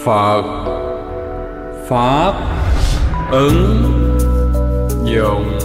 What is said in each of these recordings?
Phật Pháp ứng dụng.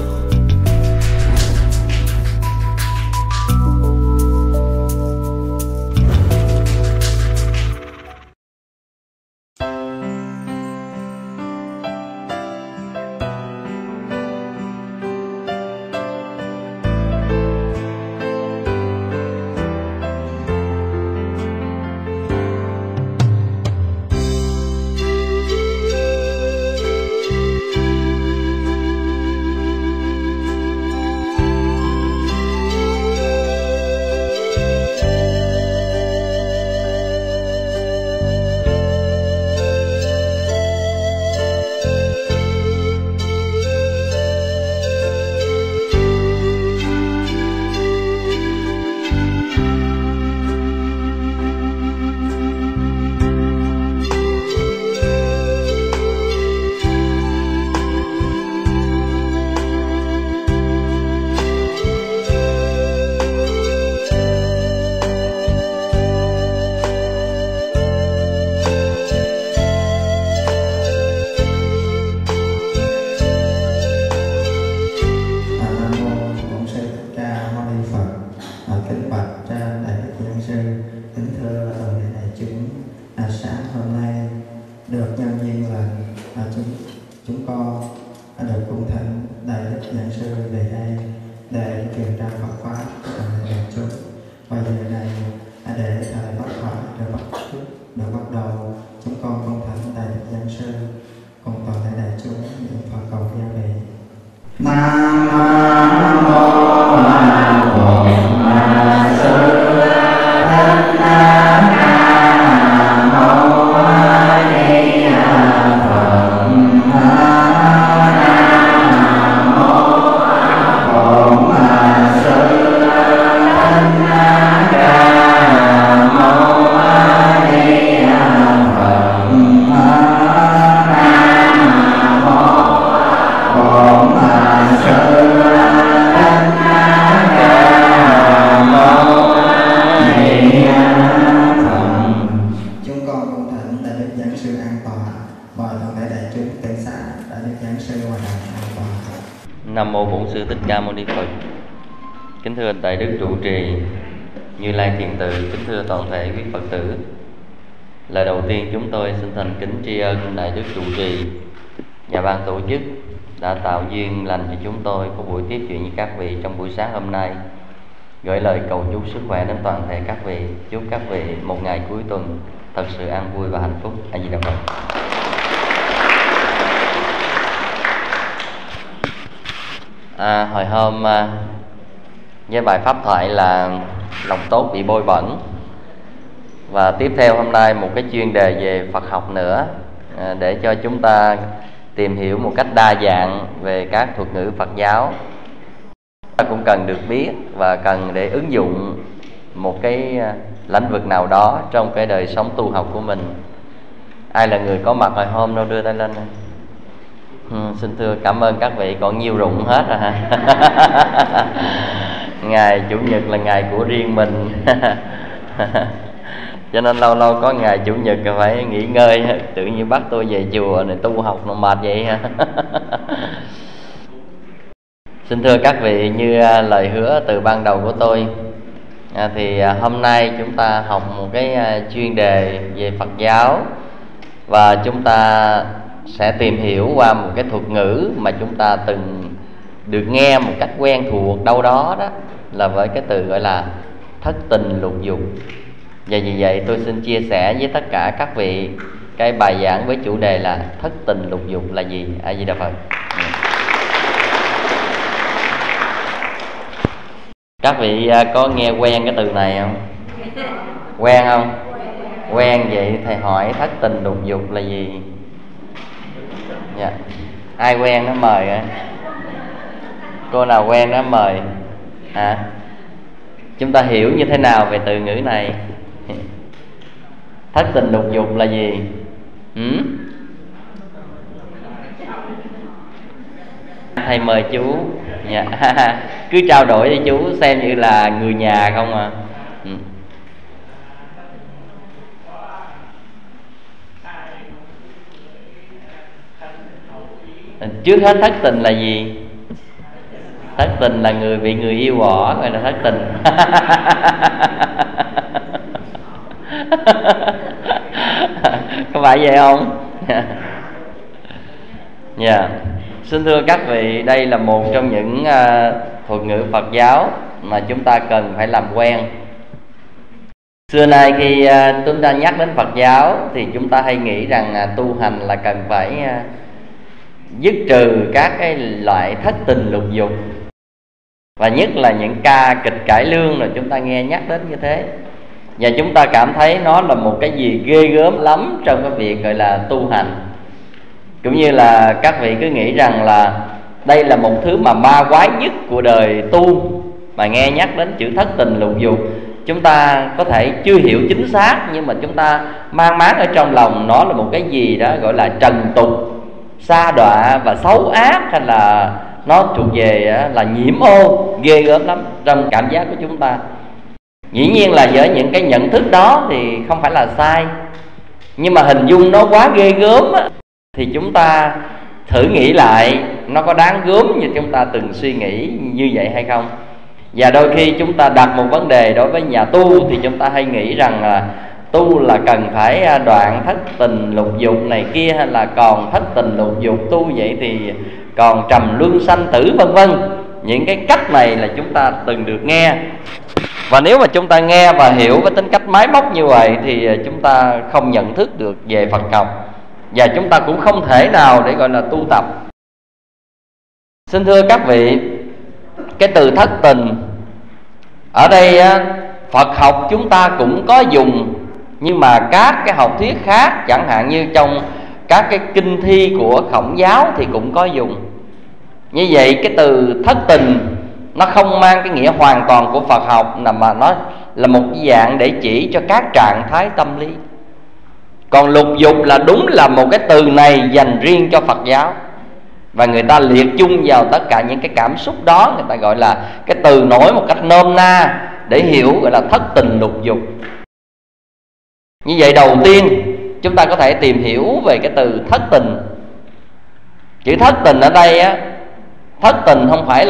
Chúng con được cung thỉnh đại đức giảng sư về đây để truyền trao Phật pháp cho đại chúng. Và giờ này để thời Phật pháp được bắt đầu, chúng con cung thỉnh đại đức giảng sư cùng toàn thể đại chúng niệm Phật cầu gia vị. Nam mô A Phật Sư Thích Ca Mâu Ni Phật. Nam mô Bổn Sư Thích Ca Mâu Ni Phật. Kính thưa đại đức trụ trì, Như Lai Thiền Từ, kính thưa toàn thể quý Phật tử. Lời đầu tiên chúng tôi xin thành kính tri ân đại đức trụ trì và ban tổ chức đã tạo duyên lành cho chúng tôi có buổi tiếp chuyện với các vị trong buổi sáng hôm nay. Gửi lời cầu chúc sức khỏe đến toàn thể các vị, chúc các vị một ngày cuối tuần thật sự an vui và hạnh phúc. A Di Đà Phật. Hồi hôm với bài pháp thoại là lòng tốt bị bôi bẩn, và tiếp theo hôm nay một cái chuyên đề về Phật học nữa, để cho chúng ta tìm hiểu một cách đa dạng về các thuật ngữ Phật giáo. Ta cũng cần được biết và cần để ứng dụng một cái lĩnh vực nào đó trong cái đời sống tu học của mình. Ai là người có mặt hồi hôm đâu đưa tay lên. Xin thưa cảm ơn các vị, còn nhiều rụng hết rồi hả? Ngày Chủ nhật là ngày của riêng mình. Cho nên lâu lâu có ngày Chủ nhật phải nghỉ ngơi. Tự nhiên bắt tôi về chùa này tu học nó mệt vậy hả? Xin thưa các vị, như lời hứa từ ban đầu của tôi, thì hôm nay chúng ta học một cái chuyên đề về Phật giáo, và chúng ta sẽ tìm hiểu qua một cái thuật ngữ mà chúng ta từng được nghe một cách quen thuộc đâu đó, đó là với cái từ gọi là thất tình lục dục. Và vì vậy tôi xin chia sẻ với tất cả các vị cái bài giảng với chủ đề là thất tình lục dục là gì. A Di Đà Phật. Các vị có nghe quen cái từ này không? Quen không? Quen vậy thầy hỏi thất tình lục dục là gì? Dạ. Ai quen nó mời rồi. Cô nào quen nó mời. Chúng ta hiểu như thế nào về từ ngữ này? Thất tình lục dục là gì? Thầy mời chú. Dạ. Cứ trao đổi với chú xem như là người nhà không à. Trước hết thất tình là gì? Thất tình là người bị người yêu bỏ, gọi là thất tình. Có phải vậy không? Yeah. Xin thưa các vị, đây là một trong những thuật ngữ Phật giáo mà chúng ta cần phải làm quen. Xưa nay khi chúng ta nhắc đến Phật giáo thì chúng ta hay nghĩ rằng tu hành là cần phải dứt trừ các cái loại thất tình lục dục, và nhất là những ca kịch cải lương rồi chúng ta nghe nhắc đến như thế, và chúng ta cảm thấy nó là một cái gì ghê gớm lắm trong cái việc gọi là tu hành. Cũng như là các vị cứ nghĩ rằng là đây là một thứ mà ma quái nhất của đời tu, mà nghe nhắc đến chữ thất tình lục dục, chúng ta có thể chưa hiểu chính xác, nhưng mà chúng ta mang máng ở trong lòng nó là một cái gì đó gọi là trần tục, sa đọa và xấu ác, hay là nó thuộc về là nhiễm ô, ghê gớm lắm trong cảm giác của chúng ta. Dĩ nhiên là với những cái nhận thức đó thì không phải là sai, nhưng mà hình dung nó quá ghê gớm á, thì chúng ta thử nghĩ lại nó có đáng gớm như chúng ta từng suy nghĩ như vậy hay không. Và đôi khi chúng ta đặt một vấn đề đối với nhà tu thì chúng ta hay nghĩ rằng là tu là cần phải đoạn thất tình lục dục này kia, hay là còn thất tình lục dục tu vậy thì còn trầm luân sanh tử vân vân. Những cái cách này là chúng ta từng được nghe, và nếu mà chúng ta nghe và hiểu với tính cách máy móc như vậy thì chúng ta không nhận thức được về Phật học, và chúng ta cũng không thể nào để gọi là tu tập. Xin thưa các vị, cái từ thất tình ở đây Phật học chúng ta cũng có dùng, nhưng mà các cái học thuyết khác, chẳng hạn như trong các cái kinh thi của Khổng giáo thì cũng có dùng. Như vậy cái từ thất tình nó không mang cái nghĩa hoàn toàn của Phật học, mà nó là một dạng để chỉ cho các trạng thái tâm lý. Còn lục dục là đúng là một cái từ này dành riêng cho Phật giáo, và người ta liệt chung vào tất cả những cái cảm xúc đó, người ta gọi là cái từ nổi một cách nôm na để hiểu, gọi là thất tình lục dục. Như vậy đầu tiên chúng ta có thể tìm hiểu về cái từ thất tình. Chữ thất tình ở đây á, thất tình không phải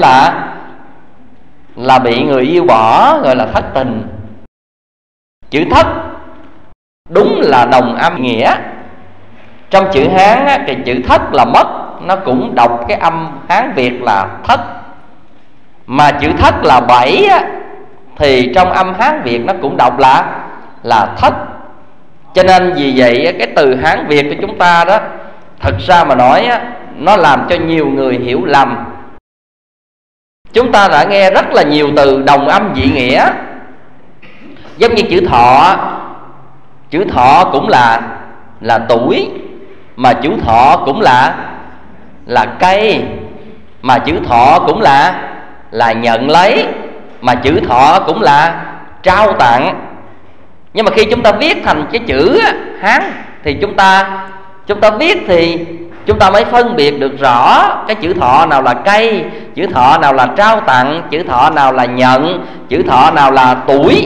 là bị người yêu bỏ gọi là thất tình. Chữ thất đúng là đồng âm nghĩa. Trong chữ Hán á, cái chữ thất là mất, nó cũng đọc cái âm Hán Việt là thất. Mà chữ thất là bảy á, thì trong âm Hán Việt nó cũng đọc là thất. Cho nên vì vậy cái từ Hán Việt của chúng ta đó, thật ra mà nói á, nó làm cho nhiều người hiểu lầm. Chúng ta đã nghe rất là nhiều từ đồng âm dị nghĩa, giống như chữ thọ. Chữ thọ cũng là tuổi, mà chữ thọ cũng là cây, mà chữ thọ cũng là nhận lấy, mà chữ thọ cũng là trao tặng. Nhưng mà khi chúng ta viết thành cái chữ Hán thì chúng ta viết thì chúng ta mới phân biệt được rõ cái chữ thọ nào là cây, chữ thọ nào là trao tặng, chữ thọ nào là nhận, chữ thọ nào là tuổi.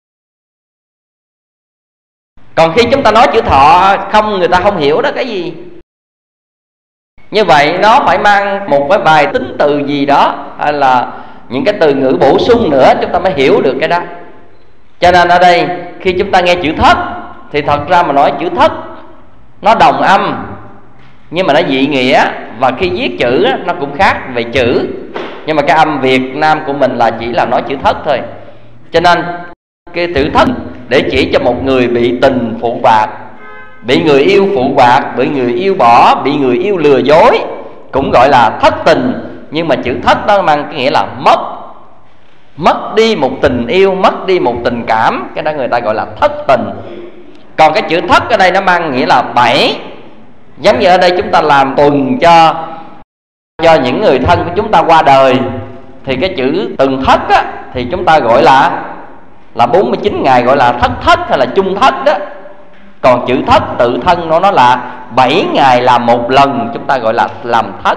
Còn khi chúng ta nói chữ thọ không, người ta không hiểu đó cái gì. Như vậy nó phải mang một cái vài tính từ gì đó, hay là những cái từ ngữ bổ sung nữa, chúng ta mới hiểu được cái đó. Cho nên ở đây khi chúng ta nghe chữ thất thì thật ra mà nói chữ thất nó đồng âm, nhưng mà nó dị nghĩa, và khi viết chữ nó cũng khác về chữ. Nhưng mà cái âm Việt Nam của mình là chỉ là nói chữ thất thôi. Cho nên cái chữ thất để chỉ cho một người bị tình phụ bạc, bị người yêu phụ bạc, bị người yêu bỏ, bị người yêu lừa dối, cũng gọi là thất tình. Nhưng mà chữ thất đó mang cái nghĩa là mất đi một tình yêu, mất đi một tình cảm, cái đó người ta gọi là thất tình. Còn cái chữ thất ở đây nó mang nghĩa là bảy. Giống như ở đây chúng ta làm tuần cho những người thân của chúng ta qua đời, thì cái chữ từng thất á, thì chúng ta gọi là 49 ngày, gọi là thất hay là chung thất đó. Còn chữ thất tự thân nó là 7 ngày làm một lần, chúng ta gọi là làm thất.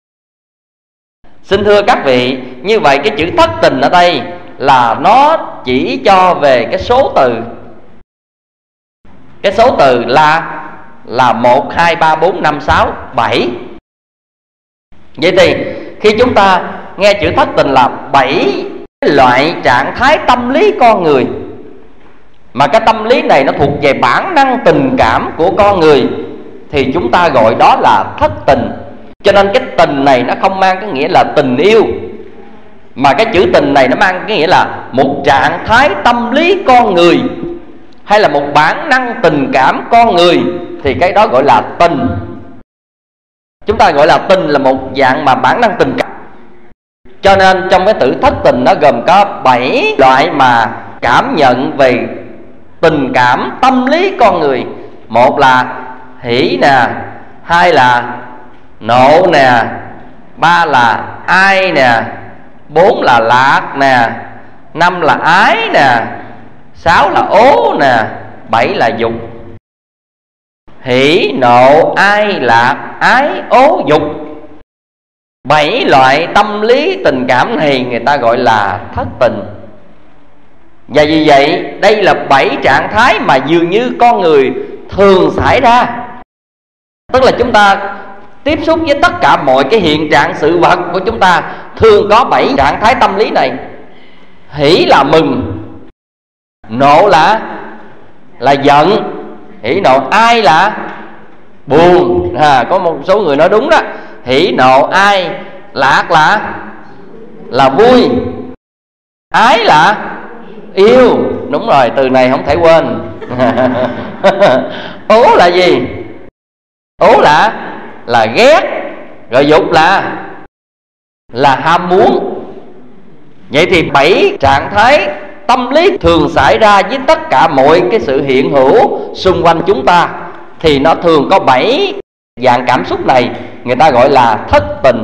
Xin thưa các vị, như vậy cái chữ thất tình ở đây là nó chỉ cho về cái số từ. Cái số từ là 1, 2, 3, 4, 5, 6, 7. Vậy thì khi chúng ta nghe chữ thất tình là 7 loại trạng thái tâm lý con người, mà cái tâm lý này nó thuộc về bản năng tình cảm của con người, thì chúng ta gọi đó là thất tình. Cho nên cái tình này nó không mang cái nghĩa là tình yêu, mà cái chữ tình này nó mang cái nghĩa là một trạng thái tâm lý con người, hay là một bản năng tình cảm con người, thì cái đó gọi là tình. Chúng ta gọi là tình là một dạng mà bản năng tình cảm. Cho nên trong cái từ thất tình nó gồm có 7 loại mà cảm nhận về tình cảm tâm lý con người. Một là hỷ nè, hai là nộ nè, ba là ai nè, bốn là lạc nè, năm là ái nè, sáu là ố nè, bảy là dục. Hỷ nộ ai lạc ái ố dục, 7 loại tâm lý tình cảm này người ta gọi là thất tình. Và vì vậy đây là 7 trạng thái mà dường như con người thường xảy ra. Tức là chúng ta tiếp xúc với tất cả mọi cái hiện trạng sự vật của chúng ta thường có 7 trạng thái tâm lý này. Hỷ là mừng, nộ là giận, hỷ nộ ai là buồn. Có một số người nói đúng đó, hỷ nộ ai, lạc là vui, ái là yêu. Đúng rồi, từ này không thể quên. Ố là gì? Ố là ghét. Rồi dục là ham muốn. Vậy thì 7 trạng thái tâm lý thường xảy ra với tất cả mọi cái sự hiện hữu xung quanh chúng ta, thì nó thường có 7 dạng cảm xúc này, người ta gọi là thất tình.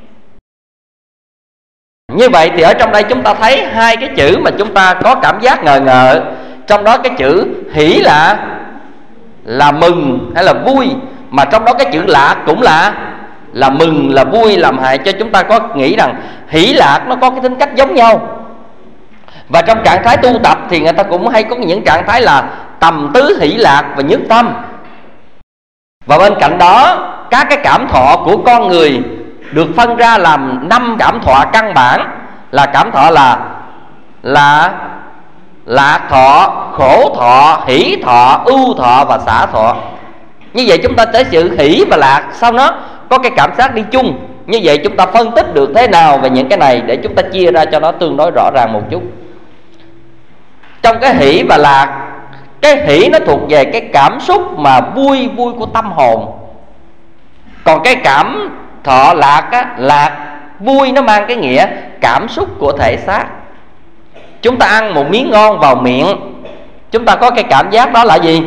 Như vậy thì ở trong đây chúng ta thấy hai cái chữ mà chúng ta có cảm giác ngờ ngợ. Trong đó cái chữ hỷ là mừng hay là vui, mà trong đó cái chữ lạc cũng là mừng, là vui, làm hại cho chúng ta có nghĩ rằng hỷ lạc nó có cái tính cách giống nhau. Và trong trạng thái tu tập thì người ta cũng hay có những trạng thái là tầm tứ hỷ lạc và nhất tâm. Và bên cạnh đó các cái cảm thọ của con người được phân ra làm 5 cảm thọ căn bản, là cảm thọ là lạc thọ, khổ thọ, hỷ thọ, ưu thọ và xả thọ. Như vậy chúng ta tới sự hỷ và lạc sau nó có cái cảm giác đi chung. Như vậy chúng ta phân tích được thế nào về những cái này để chúng ta chia ra cho nó tương đối rõ ràng một chút. Trong cái hỷ và lạc, cái hỷ nó thuộc về cái cảm xúc mà vui của tâm hồn. Còn cái cảm thọ lạc vui nó mang cái nghĩa cảm xúc của thể xác. Chúng ta ăn một miếng ngon vào miệng, chúng ta có cái cảm giác đó là gì?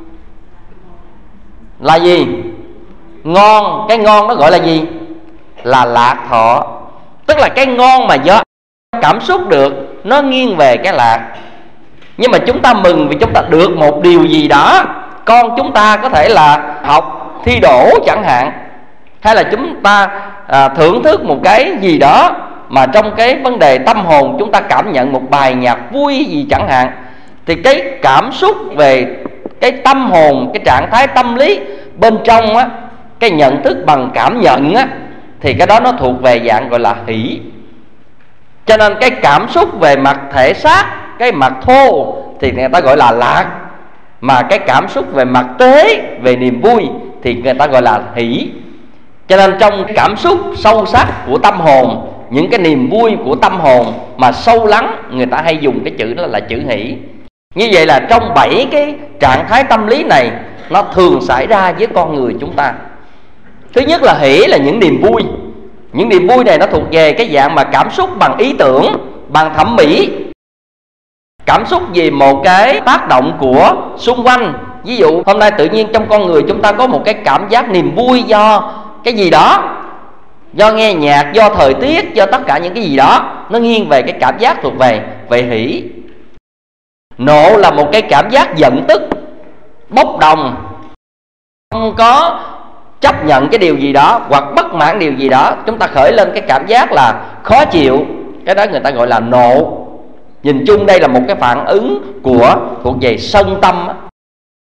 Là gì? Ngon. Cái ngon nó gọi là gì? Là lạc thọ. Tức là cái ngon mà do cảm xúc được, nó nghiêng về cái lạc. Nhưng mà chúng ta mừng vì chúng ta được một điều gì đó. Con chúng ta có thể là học thi đỗ chẳng hạn, hay là chúng ta thưởng thức một cái gì đó mà trong cái vấn đề tâm hồn chúng ta cảm nhận một bài nhạc vui gì chẳng hạn. Thì cái cảm xúc về cái tâm hồn, cái trạng thái tâm lý bên trong á, cái nhận thức bằng cảm nhận á, thì cái đó nó thuộc về dạng gọi là hỷ. Cho nên cái cảm xúc về mặt thể xác, cái mặt thô thì người ta gọi là lạc. Mà cái cảm xúc về mặt tế, về niềm vui thì người ta gọi là hỷ. Cho nên trong cảm xúc sâu sắc của tâm hồn, những cái niềm vui của tâm hồn mà sâu lắng, người ta hay dùng cái chữ đó là chữ hỷ. Như vậy là trong 7 cái trạng thái tâm lý này, nó thường xảy ra với con người chúng ta. Thứ nhất là hỷ là những niềm vui. Những niềm vui này nó thuộc về cái dạng mà cảm xúc bằng ý tưởng, bằng thẩm mỹ. Cảm xúc về một cái tác động của xung quanh. Ví dụ hôm nay tự nhiên trong con người chúng ta có một cái cảm giác niềm vui do cái gì đó, do nghe nhạc, do thời tiết, do tất cả những cái gì đó, nó nghiêng về cái cảm giác thuộc về hỷ. Nộ là một cái cảm giác giận tức, bốc đồng, không có chấp nhận cái điều gì đó hoặc bất mãn điều gì đó, chúng ta khởi lên cái cảm giác là khó chịu. Cái đó người ta gọi là nộ. Nhìn chung đây là một cái phản ứng thuộc về sân tâm.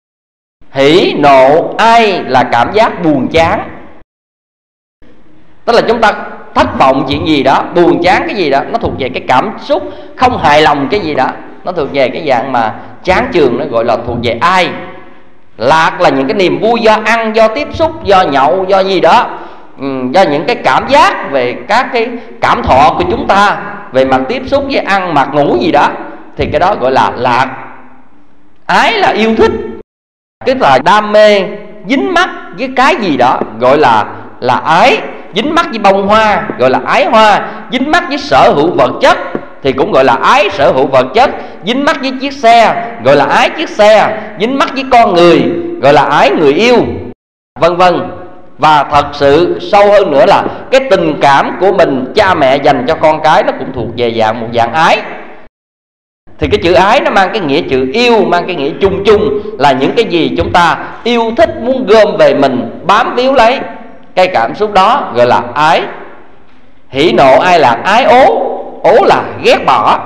Hỷ nộ ai là cảm giác buồn chán. Tức là chúng ta thất vọng chuyện gì đó, buồn chán cái gì đó, nó thuộc về cái cảm xúc không hài lòng cái gì đó, nó thuộc về cái dạng mà chán chường, nó gọi là thuộc về ai. Lạc là những cái niềm vui do ăn, do tiếp xúc, do nhậu, do gì đó, do những cái cảm giác về các cái cảm thọ của chúng ta về mặt tiếp xúc với ăn, mặc, ngủ gì đó, thì cái đó gọi là lạc. Ái là yêu thích, tức là đam mê, dính mắc với cái gì đó gọi là ái. Dính mắc với bông hoa gọi là ái hoa, dính mắc với sở hữu vật chất thì cũng gọi là ái sở hữu vật chất, dính mắc với chiếc xe gọi là ái chiếc xe, dính mắc với con người gọi là ái người yêu, vân vân. Và thật sự sâu hơn nữa là cái tình cảm của mình cha mẹ dành cho con cái nó cũng thuộc về một dạng ái. Thì cái chữ ái nó mang cái nghĩa chữ yêu, mang cái nghĩa chung chung là những cái gì chúng ta yêu thích, muốn gom về mình, bám víu lấy. Cái cảm xúc đó gọi là ái. Hỉ nộ ai lạc ái ố. Ố là ghét bỏ.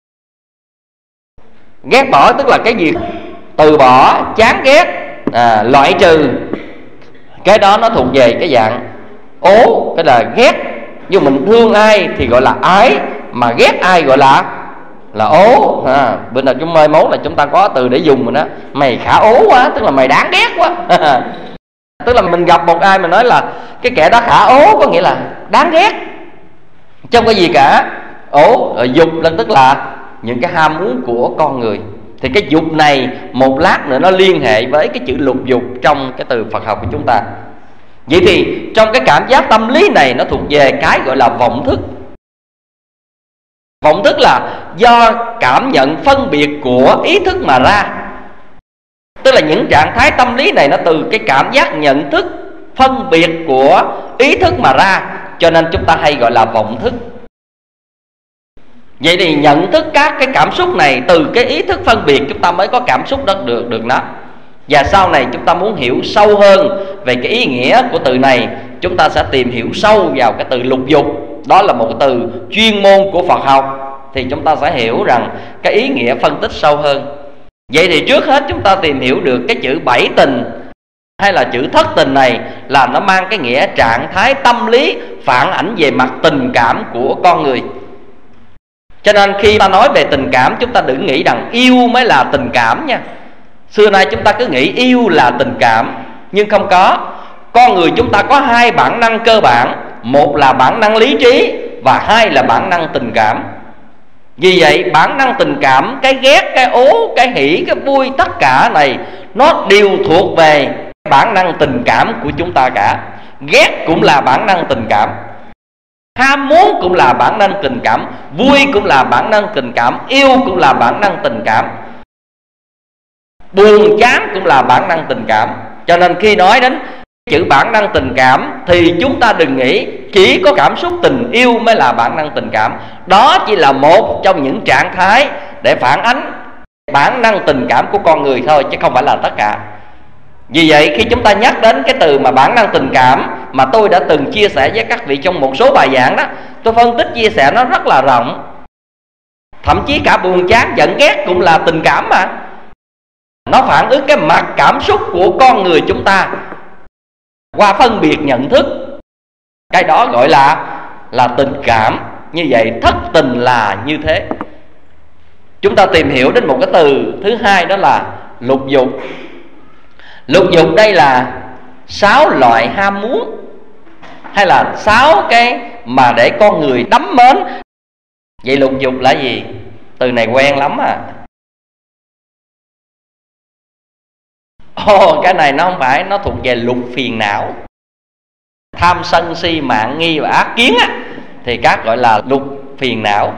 Ghét bỏ tức là cái gì? Từ bỏ, chán ghét, loại trừ. Cái đó nó thuộc về cái dạng ố, cái là ghét. Nhưng mình thương ai thì gọi là ái, mà ghét ai gọi là ố. Bên nào chúng mai mốt là chúng ta có từ để dùng rồi đó. Mày khả ố quá, tức là mày đáng ghét quá. Tức là mình gặp một ai mà nói là cái kẻ đó khả ố, có nghĩa là đáng ghét, chứ không có gì cả. Ố, dục là tức là những cái ham muốn của con người. Thì cái dục này một lát nữa nó liên hệ với cái chữ lục dục trong cái từ Phật học của chúng ta. Vậy thì trong cái cảm giác tâm lý này nó thuộc về cái gọi là vọng thức. Vọng thức là do cảm nhận phân biệt của ý thức mà ra. Tức là những trạng thái tâm lý này nó từ cái cảm giác nhận thức phân biệt của ý thức mà ra, cho nên chúng ta hay gọi là vọng thức. Vậy thì nhận thức các cái cảm xúc này từ cái ý thức phân biệt, chúng ta mới có cảm xúc đó được nó. Và sau này chúng ta muốn hiểu sâu hơn về cái ý nghĩa của từ này, chúng ta sẽ tìm hiểu sâu vào cái từ lục dục. Đó là một từ chuyên môn của Phật học, thì chúng ta sẽ hiểu rằng cái ý nghĩa phân tích sâu hơn. Vậy thì trước hết chúng ta tìm hiểu được cái chữ bảy tình hay là chữ thất tình này là nó mang cái nghĩa trạng thái tâm lý phản ảnh về mặt tình cảm của con người. Cho nên khi ta nói về tình cảm, chúng ta đừng nghĩ rằng yêu mới là tình cảm nha. Xưa nay chúng ta cứ nghĩ yêu là tình cảm, nhưng không có. Con người chúng ta có hai bản năng cơ bản, một là bản năng lý trí và hai là bản năng tình cảm. Vì vậy bản năng tình cảm, cái ghét, cái ố, cái hỉ, cái vui, tất cả này nó đều thuộc về bản năng tình cảm của chúng ta cả. Ghét cũng là bản năng tình cảm, ham muốn cũng là bản năng tình cảm, vui cũng là bản năng tình cảm, yêu cũng là bản năng tình cảm, buồn chán cũng là bản năng tình cảm. Cho nên khi nói đến chữ bản năng tình cảm thì chúng ta đừng nghĩ chỉ có cảm xúc tình yêu mới là bản năng tình cảm. Đó chỉ là một trong những trạng thái để phản ánh bản năng tình cảm của con người thôi, chứ không phải là tất cả. Vì vậy khi chúng ta nhắc đến cái từ mà bản năng tình cảm mà tôi đã từng chia sẻ với các vị trong một số bài giảng đó, tôi phân tích chia sẻ nó rất là rộng. Thậm chí cả buồn chán giận ghét cũng là tình cảm mà. Nó phản ứng cái mặt cảm xúc của con người chúng ta qua phân biệt nhận thức. Cái đó gọi là tình cảm. Như vậy thất tình là như thế. Chúng ta tìm hiểu đến một cái từ thứ hai, đó là lục dục. Lục dục đây là 6 loại ham muốn, hay là 6 cái mà để con người đắm mến. Vậy lục dục là gì? Từ này quen lắm à. Cái này nó không phải, nó thuộc về lục phiền não. Tham sân si mạng nghi và ác kiến á, thì các gọi là lục phiền não.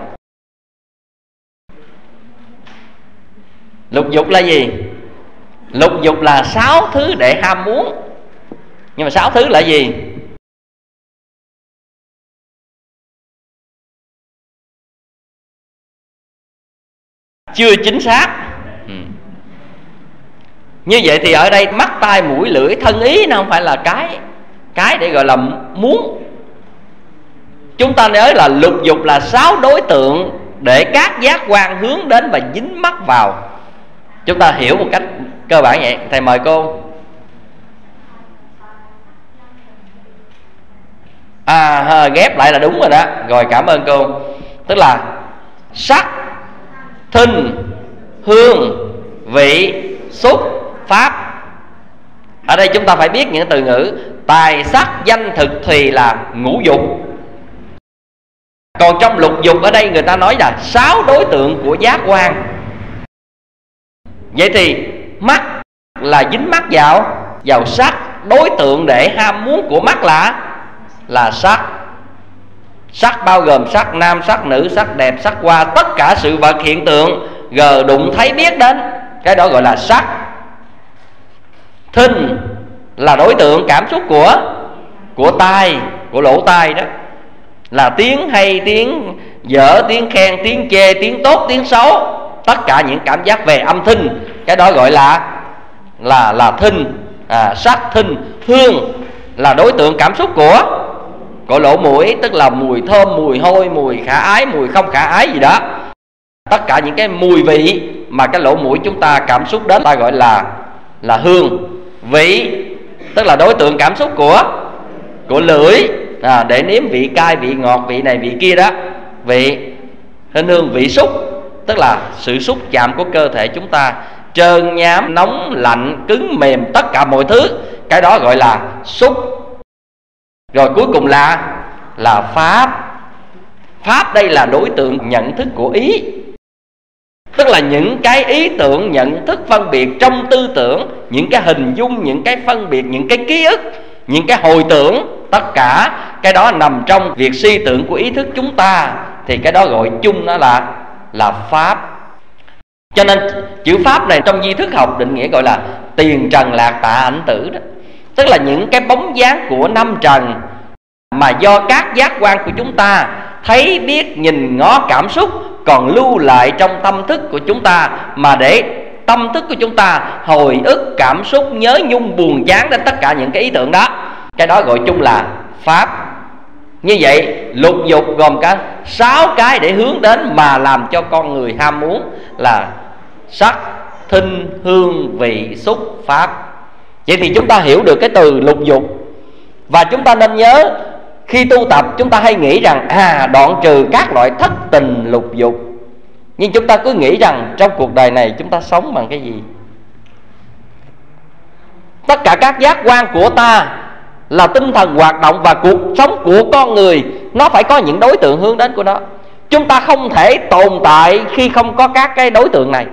Lục dục là gì? Lục dục là 6 thứ để ham muốn. Nhưng mà 6 thứ là gì? Chưa chính xác. Như vậy thì ở đây mắt, tai, mũi, lưỡi, thân, ý nó không phải là cái để gọi là muốn. Chúng ta nhớ là lục dục là 6 đối tượng để các giác quan hướng đến và dính mắc vào. Chúng ta hiểu một cách cơ bản vậy. Thầy mời cô. Ghép lại là đúng rồi đó. Rồi, cảm ơn cô. Tức là sắc, thinh, hương, vị, xúc, pháp. Ở đây chúng ta phải biết những từ ngữ tài, sắc, danh, thực, thùy là ngũ dục. Còn trong lục dục ở đây người ta nói là 6 đối tượng của giác quan. Vậy thì mắt là dính mắc vào sắc. Đối tượng để ham muốn của mắt là sắc. Sắc bao gồm sắc nam, sắc nữ, sắc đẹp, sắc hoa, tất cả sự vật hiện tượng gờ đụng thấy biết đến, cái đó gọi là sắc. Thinh là đối tượng cảm xúc của tai, của lỗ tai đó, là tiếng hay, tiếng dở, tiếng khen, tiếng chê, tiếng tốt, tiếng xấu, tất cả những cảm giác về âm thanh, cái đó gọi là thinh. Sắc, thinh. Hương là đối tượng cảm xúc của lỗ mũi, tức là mùi thơm, mùi hôi, mùi khả ái, mùi không khả ái gì đó. Tất cả những cái mùi vị mà cái lỗ mũi chúng ta cảm xúc đến ta gọi là hương. Vị tức là đối tượng cảm xúc của lưỡi, để nếm vị cay, vị ngọt, vị này, vị kia đó. Vị. Hình hương. Vị xúc tức là sự xúc chạm của cơ thể chúng ta, trơn nhám, nóng, lạnh, cứng, mềm, tất cả mọi thứ, cái đó gọi là xúc. Rồi cuối cùng là pháp. Pháp đây là đối tượng nhận thức của ý, tức là những cái ý tưởng, nhận thức, phân biệt trong tư tưởng, những cái hình dung, những cái phân biệt, những cái ký ức, những cái hồi tưởng, tất cả cái đó nằm trong việc suy tưởng của ý thức chúng ta, thì cái đó gọi chung nó là pháp. Cho nên chữ pháp này trong di thức học định nghĩa gọi là tiền trần lạc tạ ảnh tử đó, tức là những cái bóng dáng của năm trần mà do các giác quan của chúng ta thấy, biết, nhìn, ngó, cảm xúc còn lưu lại trong tâm thức của chúng ta, mà để tâm thức của chúng ta hồi ức, cảm xúc, nhớ nhung, buồn chán đến tất cả những cái ý tưởng đó, cái đó gọi chung là pháp. Như vậy lục dục gồm cả 6 cái để hướng đến mà làm cho con người ham muốn là sắc, thinh, hương, vị, xúc, pháp. Vậy thì chúng ta hiểu được cái từ lục dục. Và chúng ta nên nhớ, khi tu tập chúng ta hay nghĩ rằng đoạn trừ các loại thất tình lục dục, nhưng chúng ta cứ nghĩ rằng trong cuộc đời này chúng ta sống bằng cái gì? Tất cả các giác quan của ta là tinh thần hoạt động, và cuộc sống của con người nó phải có những đối tượng hướng đến của nó. Chúng ta không thể tồn tại khi không có các cái đối tượng này.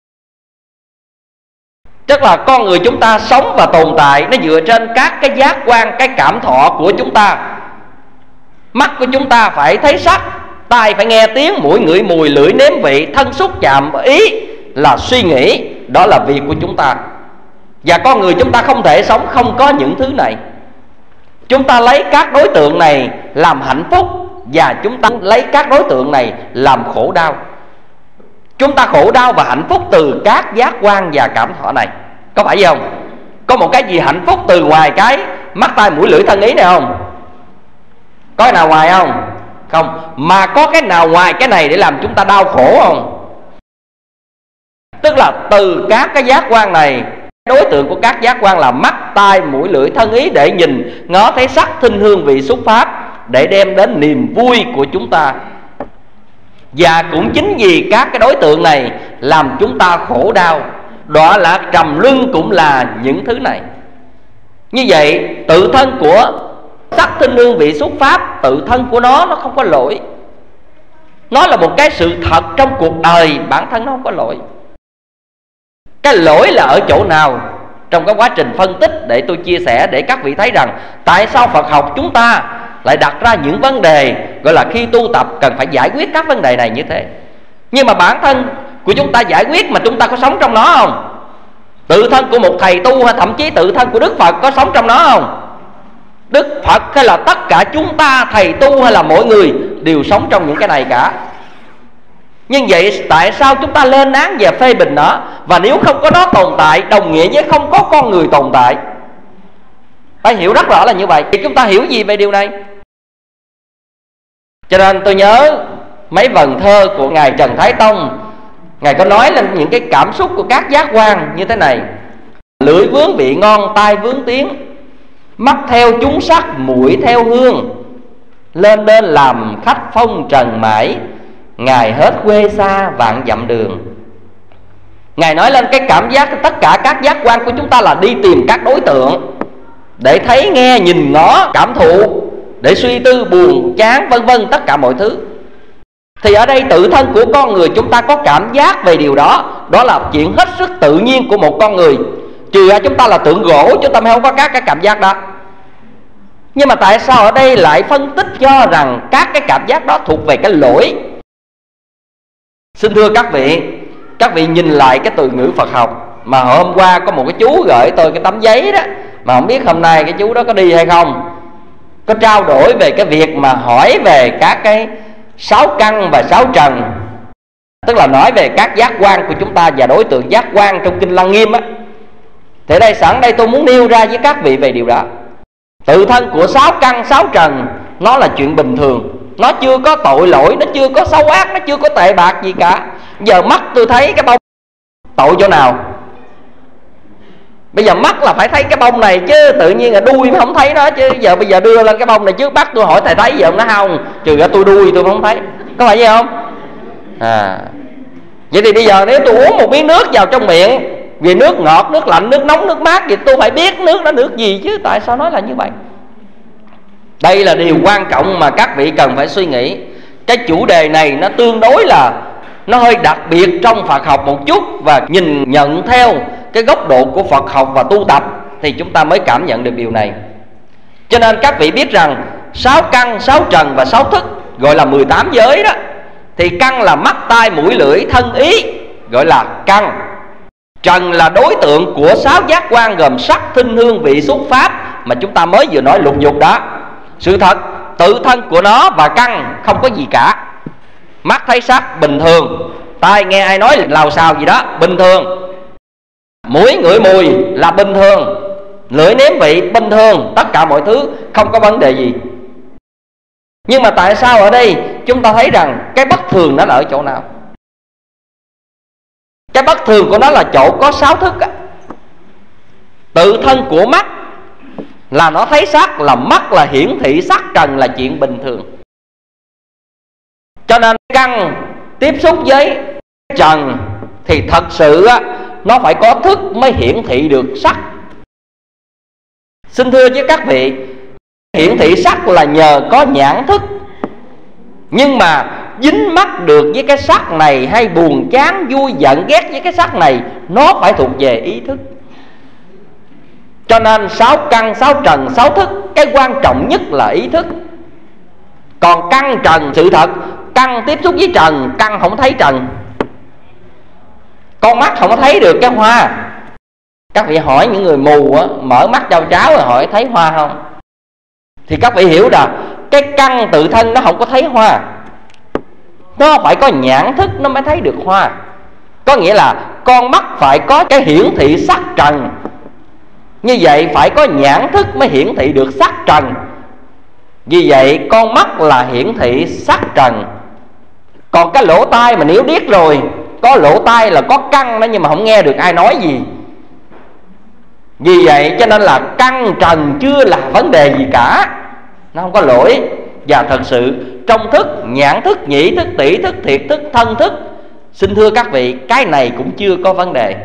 Tức là con người chúng ta sống và tồn tại nó dựa trên các cái giác quan, cái cảm thọ của chúng ta. Mắt của chúng ta phải thấy sắc, tai phải nghe tiếng, mũi ngửi mùi, lưỡi nếm vị, thân xúc chạm, ý là suy nghĩ, đó là việc của chúng ta. Và con người chúng ta không thể sống không có những thứ này. Chúng ta lấy các đối tượng này làm hạnh phúc, và chúng ta lấy các đối tượng này làm khổ đau. Chúng ta khổ đau và hạnh phúc từ các giác quan và cảm thọ này, có phải không? Có một cái gì hạnh phúc từ ngoài cái mắt, tai, mũi, lưỡi, thân, ý này không? Có cái nào ngoài không? Không. Mà có cái nào ngoài cái này để làm chúng ta đau khổ không? Tức là từ các cái giác quan này, đối tượng của các giác quan là mắt, tai, mũi, lưỡi, thân, ý, để nhìn, ngó, thấy sắc, thinh, hương, vị, xúc, pháp, để đem đến niềm vui của chúng ta. Và cũng chính vì các cái đối tượng này làm chúng ta khổ đau. Đọa lạc trầm luân cũng là những thứ này. Như vậy tự thân của sắc, thinh, hương, vị, xúc, pháp, tự thân của nó không có lỗi. Nó là một cái sự thật trong cuộc đời, bản thân nó không có lỗi. Cái lỗi là ở chỗ nào? Trong cái quá trình phân tích để tôi chia sẻ, để các vị thấy rằng tại sao Phật học chúng ta lại đặt ra những vấn đề gọi là khi tu tập cần phải giải quyết các vấn đề này như thế. Nhưng mà bản thân của chúng ta giải quyết mà chúng ta có sống trong nó không? Tự thân của một thầy tu hay thậm chí tự thân của Đức Phật có sống trong nó không? Đức Phật hay là tất cả chúng ta, thầy tu hay là mỗi người đều sống trong những cái này cả. Nhưng vậy tại sao chúng ta lên án và phê bình nó? Và nếu không có nó tồn tại, đồng nghĩa với không có con người tồn tại. Phải hiểu rất rõ là như vậy. Thì chúng ta hiểu gì về điều này? Cho nên tôi nhớ mấy vần thơ của Ngài Trần Thái Tông, Ngài có nói lên những cái cảm xúc của các giác quan như thế này: lưỡi vướng vị ngon, tai vướng tiếng, mắt theo chúng sắc, mũi theo hương, lên đến làm khách phong trần mãi, Ngài hết quê xa vạn dặm đường. Ngài nói lên cái cảm giác, tất cả các giác quan của chúng ta là đi tìm các đối tượng để thấy, nghe, nhìn, ngó, cảm thụ, để suy tư, buồn, chán, vân vân, tất cả mọi thứ. Thì ở đây tự thân của con người chúng ta có cảm giác về điều đó. Đó là chuyện hết sức tự nhiên của một con người. Trừ ra chúng ta là tượng gỗ, chúng ta mới không có các cái cảm giác đó. Nhưng mà tại sao ở đây lại phân tích cho rằng các cái cảm giác đó thuộc về cái lỗi? Xin thưa các vị nhìn lại cái từ ngữ Phật học. Mà hôm qua có một cái chú gửi tôi cái tấm giấy đó, mà không biết hôm nay cái chú đó có đi hay không, có trao đổi về cái việc mà hỏi về các cái 6 căn và 6 trần, tức là nói về các giác quan của chúng ta và đối tượng giác quan trong Kinh Lăng Nghiêm á. Thì đây sẵn đây tôi muốn nêu ra với các vị về điều đó. Tự thân của 6 căn 6 trần nó là chuyện bình thường, nó chưa có tội lỗi, nó chưa có xấu ác, nó chưa có tệ bạc gì cả. Giờ mắt tôi thấy cái bông, tội chỗ nào? Bây giờ mắt là phải thấy cái bông này chứ, tự nhiên là đuôi mà không thấy nó chứ. Giờ bây giờ đưa lên cái bông này trước mắt tôi hỏi thầy thấy gì không? Nó không, trừ ra tôi đuôi tôi không thấy. Có phải vậy không? Vậy thì bây giờ nếu tôi uống một miếng nước vào trong miệng, vì nước ngọt, nước lạnh, nước nóng, nước mát, thì tôi phải biết nước đó nước gì chứ. Tại sao nói là như vậy? Đây là điều quan trọng mà các vị cần phải suy nghĩ. Cái chủ đề này nó tương đối là nó hơi đặc biệt trong Phật học một chút, và nhìn nhận theo cái góc độ của Phật học và tu tập thì chúng ta mới cảm nhận được điều này. Cho nên các vị biết rằng 6 căn, 6 trần và 6 thức gọi là 18 giới đó. Thì căn là mắt, tai, mũi, lưỡi, thân, ý, gọi là căn. Trần là đối tượng của 6 giác quan gồm sắc, thinh, hương, vị, xúc, pháp mà chúng ta mới vừa nói lục dục đó. Sự thật tự thân của nó và căn không có gì cả. Mắt thấy sắc bình thường, tai nghe ai nói lào xào gì đó bình thường, mũi ngửi mùi là bình thường, lưỡi nếm vị bình thường, tất cả mọi thứ không có vấn đề gì. Nhưng mà tại sao ở đây chúng ta thấy rằng cái bất thường nó là ở chỗ nào? Cái bất thường của nó là chỗ có 6 thức á. Tự thân của mắt là nó thấy sắc, là mắt là hiển thị sắc trần là chuyện bình thường. Cho nên căn tiếp xúc với trần thì thật sự á, nó phải có thức mới hiển thị được sắc. Xin thưa với các vị, hiển thị sắc là nhờ có nhãn thức. Nhưng mà dính mắc được với cái sắc này, hay buồn chán, vui giận, ghét với cái sắc này, nó phải thuộc về ý thức. Cho nên 6 căn, 6 trần, 6 thức, cái quan trọng nhất là ý thức. Còn căn trần, sự thật căn tiếp xúc với trần, căn không thấy trần. Con mắt không có thấy được cái hoa. Các vị hỏi những người mù á, mở mắt cho cháu rồi hỏi thấy hoa không, thì các vị hiểu rằng cái căn tự thân nó không có thấy hoa. Nó phải có nhãn thức nó mới thấy được hoa. Có nghĩa là con mắt phải có cái hiển thị sắc trần. Như vậy phải có nhãn thức mới hiển thị được sắc trần. Vì vậy con mắt là hiển thị sắc trần. Còn cái lỗ tai mà nếu điếc rồi, có lỗ tai là có căn đó, nhưng mà không nghe được ai nói gì. Vì vậy cho nên là căn trần chưa là vấn đề gì cả, nó không có lỗi. Và thật sự trong thức, nhãn thức, nhĩ thức, tỷ thức, thiệt thức, thân thức, xin thưa các vị, cái này cũng chưa có vấn đề.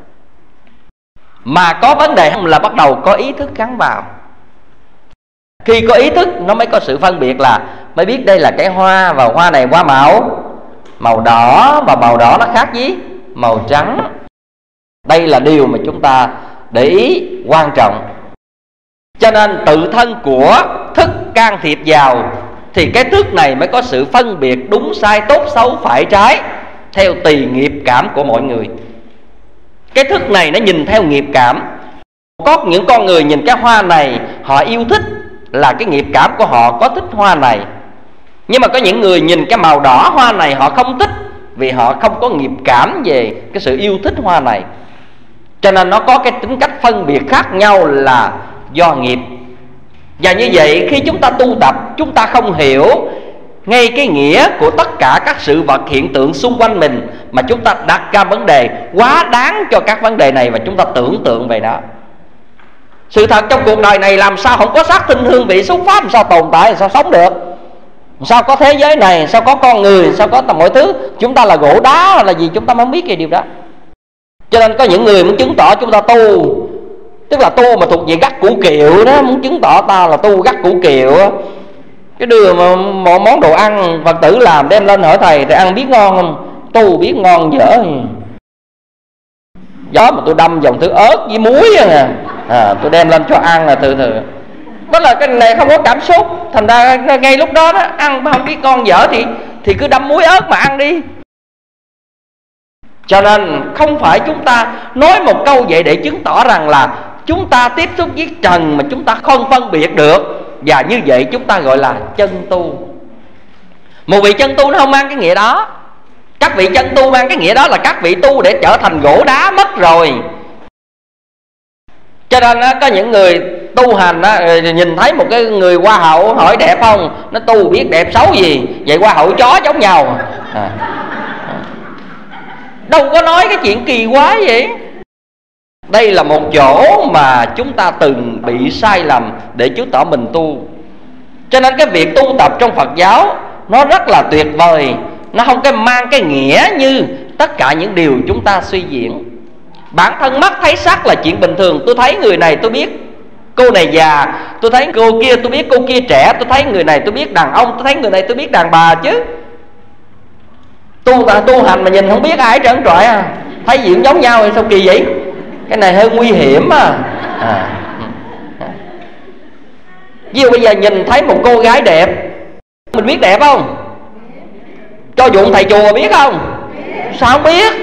Mà có vấn đề là bắt đầu có ý thức gắn vào. Khi có ý thức nó mới có sự phân biệt, là mới biết đây là cái hoa, và hoa này hoa màu đỏ, và màu đỏ nó khác với màu trắng. Đây là điều mà chúng ta để ý quan trọng. Cho nên tự thân của thức can thiệp vào thì cái thức này mới có sự phân biệt đúng sai, tốt xấu, phải trái theo tùy nghiệp cảm của mọi người. Cái thức này nó nhìn theo nghiệp cảm. Có những con người nhìn cái hoa này họ yêu thích, là cái nghiệp cảm của họ có thích hoa này. Nhưng mà có những người nhìn cái màu đỏ hoa này họ không thích, vì họ không có nghiệp cảm về cái sự yêu thích hoa này. Cho nên nó có cái tính cách phân biệt khác nhau là do nghiệp. Và như vậy khi chúng ta tu tập, chúng ta không hiểu ngay cái nghĩa của tất cả các sự vật hiện tượng xung quanh mình, mà chúng ta đặt ra vấn đề quá đáng cho các vấn đề này, và chúng ta tưởng tượng về nó. Sự thật trong cuộc đời này làm sao không có sắc, thinh, hương, vị, xúc, pháp, làm sao tồn tại, làm sao sống được? Sao có thế giới này, sao có con người, sao có mọi thứ, chúng ta là gỗ đá là gì chúng ta không biết cái điều đó. Cho nên có những người muốn chứng tỏ chúng ta tu, tức là tu mà thuộc về gắt củ kiệu đó, muốn chứng tỏ ta là tu gắt củ kiệu. Cái đưa mà một món đồ ăn Phật tử làm đem lên hỏi thầy ăn biết ngon không? Tu biết ngon dở. Gió mà tôi đâm dòng thứ ớt với muối tôi đem lên cho ăn là từ từ. Đó là cái này không có cảm xúc, thành ra ngay lúc đó ăn không biết ngon dở thì cứ đâm muối ớt mà ăn đi. Cho nên không phải chúng ta nói một câu vậy để chứng tỏ rằng là chúng ta tiếp xúc với trần mà chúng ta không phân biệt được, và như vậy chúng ta gọi là chân tu. Một vị chân tu nó không mang cái nghĩa đó. Các vị chân tu mang cái nghĩa đó là các vị tu để trở thành gỗ đá mất rồi. Cho nên có những người tu hành nhìn thấy một cái người hoa hậu hỏi đẹp không, nó tu biết đẹp xấu gì, vậy hoa hậu chó giống nhau. Đâu có nói cái chuyện kỳ quái vậy. Đây là một chỗ mà chúng ta từng bị sai lầm để chứng tỏ mình tu. Cho nên cái việc tu tập trong Phật giáo nó rất là tuyệt vời. Nó không có mang cái nghĩa như tất cả những điều chúng ta suy diễn. Bản thân mắt thấy sắc là chuyện bình thường. Tôi thấy người này tôi biết cô này già, tôi thấy cô kia tôi biết cô kia trẻ, tôi thấy người này tôi biết đàn ông, tôi thấy người này tôi biết đàn bà chứ. Tu hành mà nhìn không biết ai trơn trọi thấy gì cũng giống nhau thì sao kỳ vậy? Cái này hơi nguy hiểm Ví dụ bây giờ nhìn thấy một cô gái đẹp, mình biết đẹp không? Cho dụng thầy chùa biết không? Sao không biết?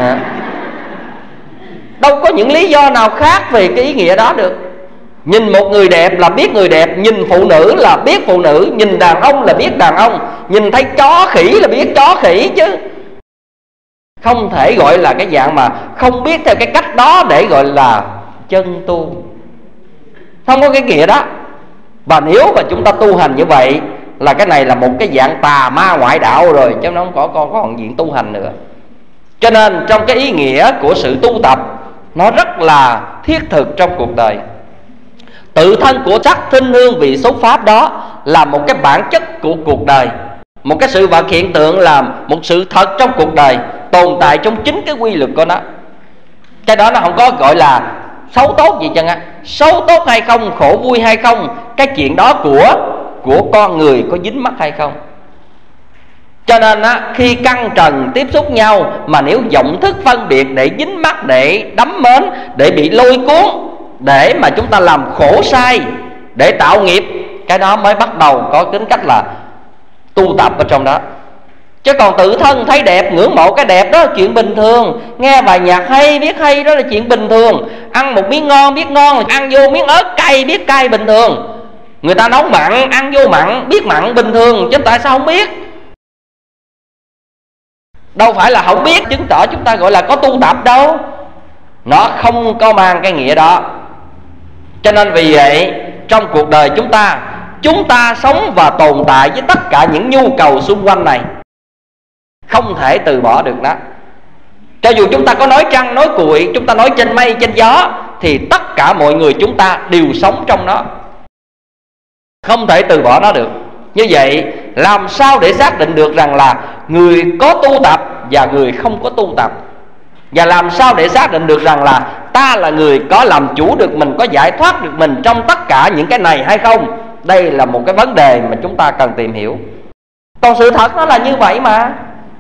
Đâu có những lý do nào khác về cái ý nghĩa đó được. Nhìn một người đẹp là biết người đẹp, nhìn phụ nữ là biết phụ nữ, nhìn đàn ông là biết đàn ông, nhìn thấy chó khỉ là biết chó khỉ chứ. Không thể gọi là cái dạng mà không biết theo cái cách đó để gọi là chân tu. Không có cái nghĩa đó. Và nếu mà chúng ta tu hành như vậy là cái này là một cái dạng tà ma ngoại đạo rồi, chứ nó không còn diện tu hành nữa. Cho nên trong cái ý nghĩa của sự tu tập, nó rất là thiết thực trong cuộc đời. Tự thân của sắc thinh hương vị xúc pháp đó là một cái bản chất của cuộc đời, một cái sự vật hiện tượng, là một sự thật trong cuộc đời, tồn tại trong chính cái quy luật của nó. Cái đó nó không có gọi là xấu tốt gì chẳng hạn. Xấu tốt hay không, khổ vui hay không, cái chuyện đó của con người có dính mắc hay không. Cho nên khi căn trần tiếp xúc nhau mà nếu vọng thức phân biệt để dính mắc, để đắm mến, để bị lôi cuốn, để mà chúng ta làm khổ sai, để tạo nghiệp, cái đó mới bắt đầu có tính cách là tu tập ở trong đó. Chứ còn tự thân thấy đẹp, ngưỡng mộ cái đẹp đó là chuyện bình thường. Nghe bài nhạc hay, biết hay đó là chuyện bình thường. Ăn một miếng ngon, biết ngon, ăn vô miếng ớt cay, biết cay bình thường. Người ta nấu mặn, ăn vô mặn, biết mặn bình thường. Chứ tại sao không biết? Đâu phải là không biết chứng tỏ chúng ta gọi là có tu tập đâu. Nó không có mang cái nghĩa đó. Cho nên vì vậy trong cuộc đời chúng ta sống và tồn tại với tất cả những nhu cầu xung quanh này, không thể từ bỏ được nó. Cho dù chúng ta có nói trăng nói cuội, chúng ta nói trên mây trên gió, thì tất cả mọi người chúng ta đều sống trong nó, không thể từ bỏ nó được. Như vậy làm sao để xác định được rằng là người có tu tập và người không có tu tập? Và làm sao để xác định được rằng là ta là người có làm chủ được mình, có giải thoát được mình trong tất cả những cái này hay không? Đây là một cái vấn đề mà chúng ta cần tìm hiểu. Còn sự thật nó là như vậy mà.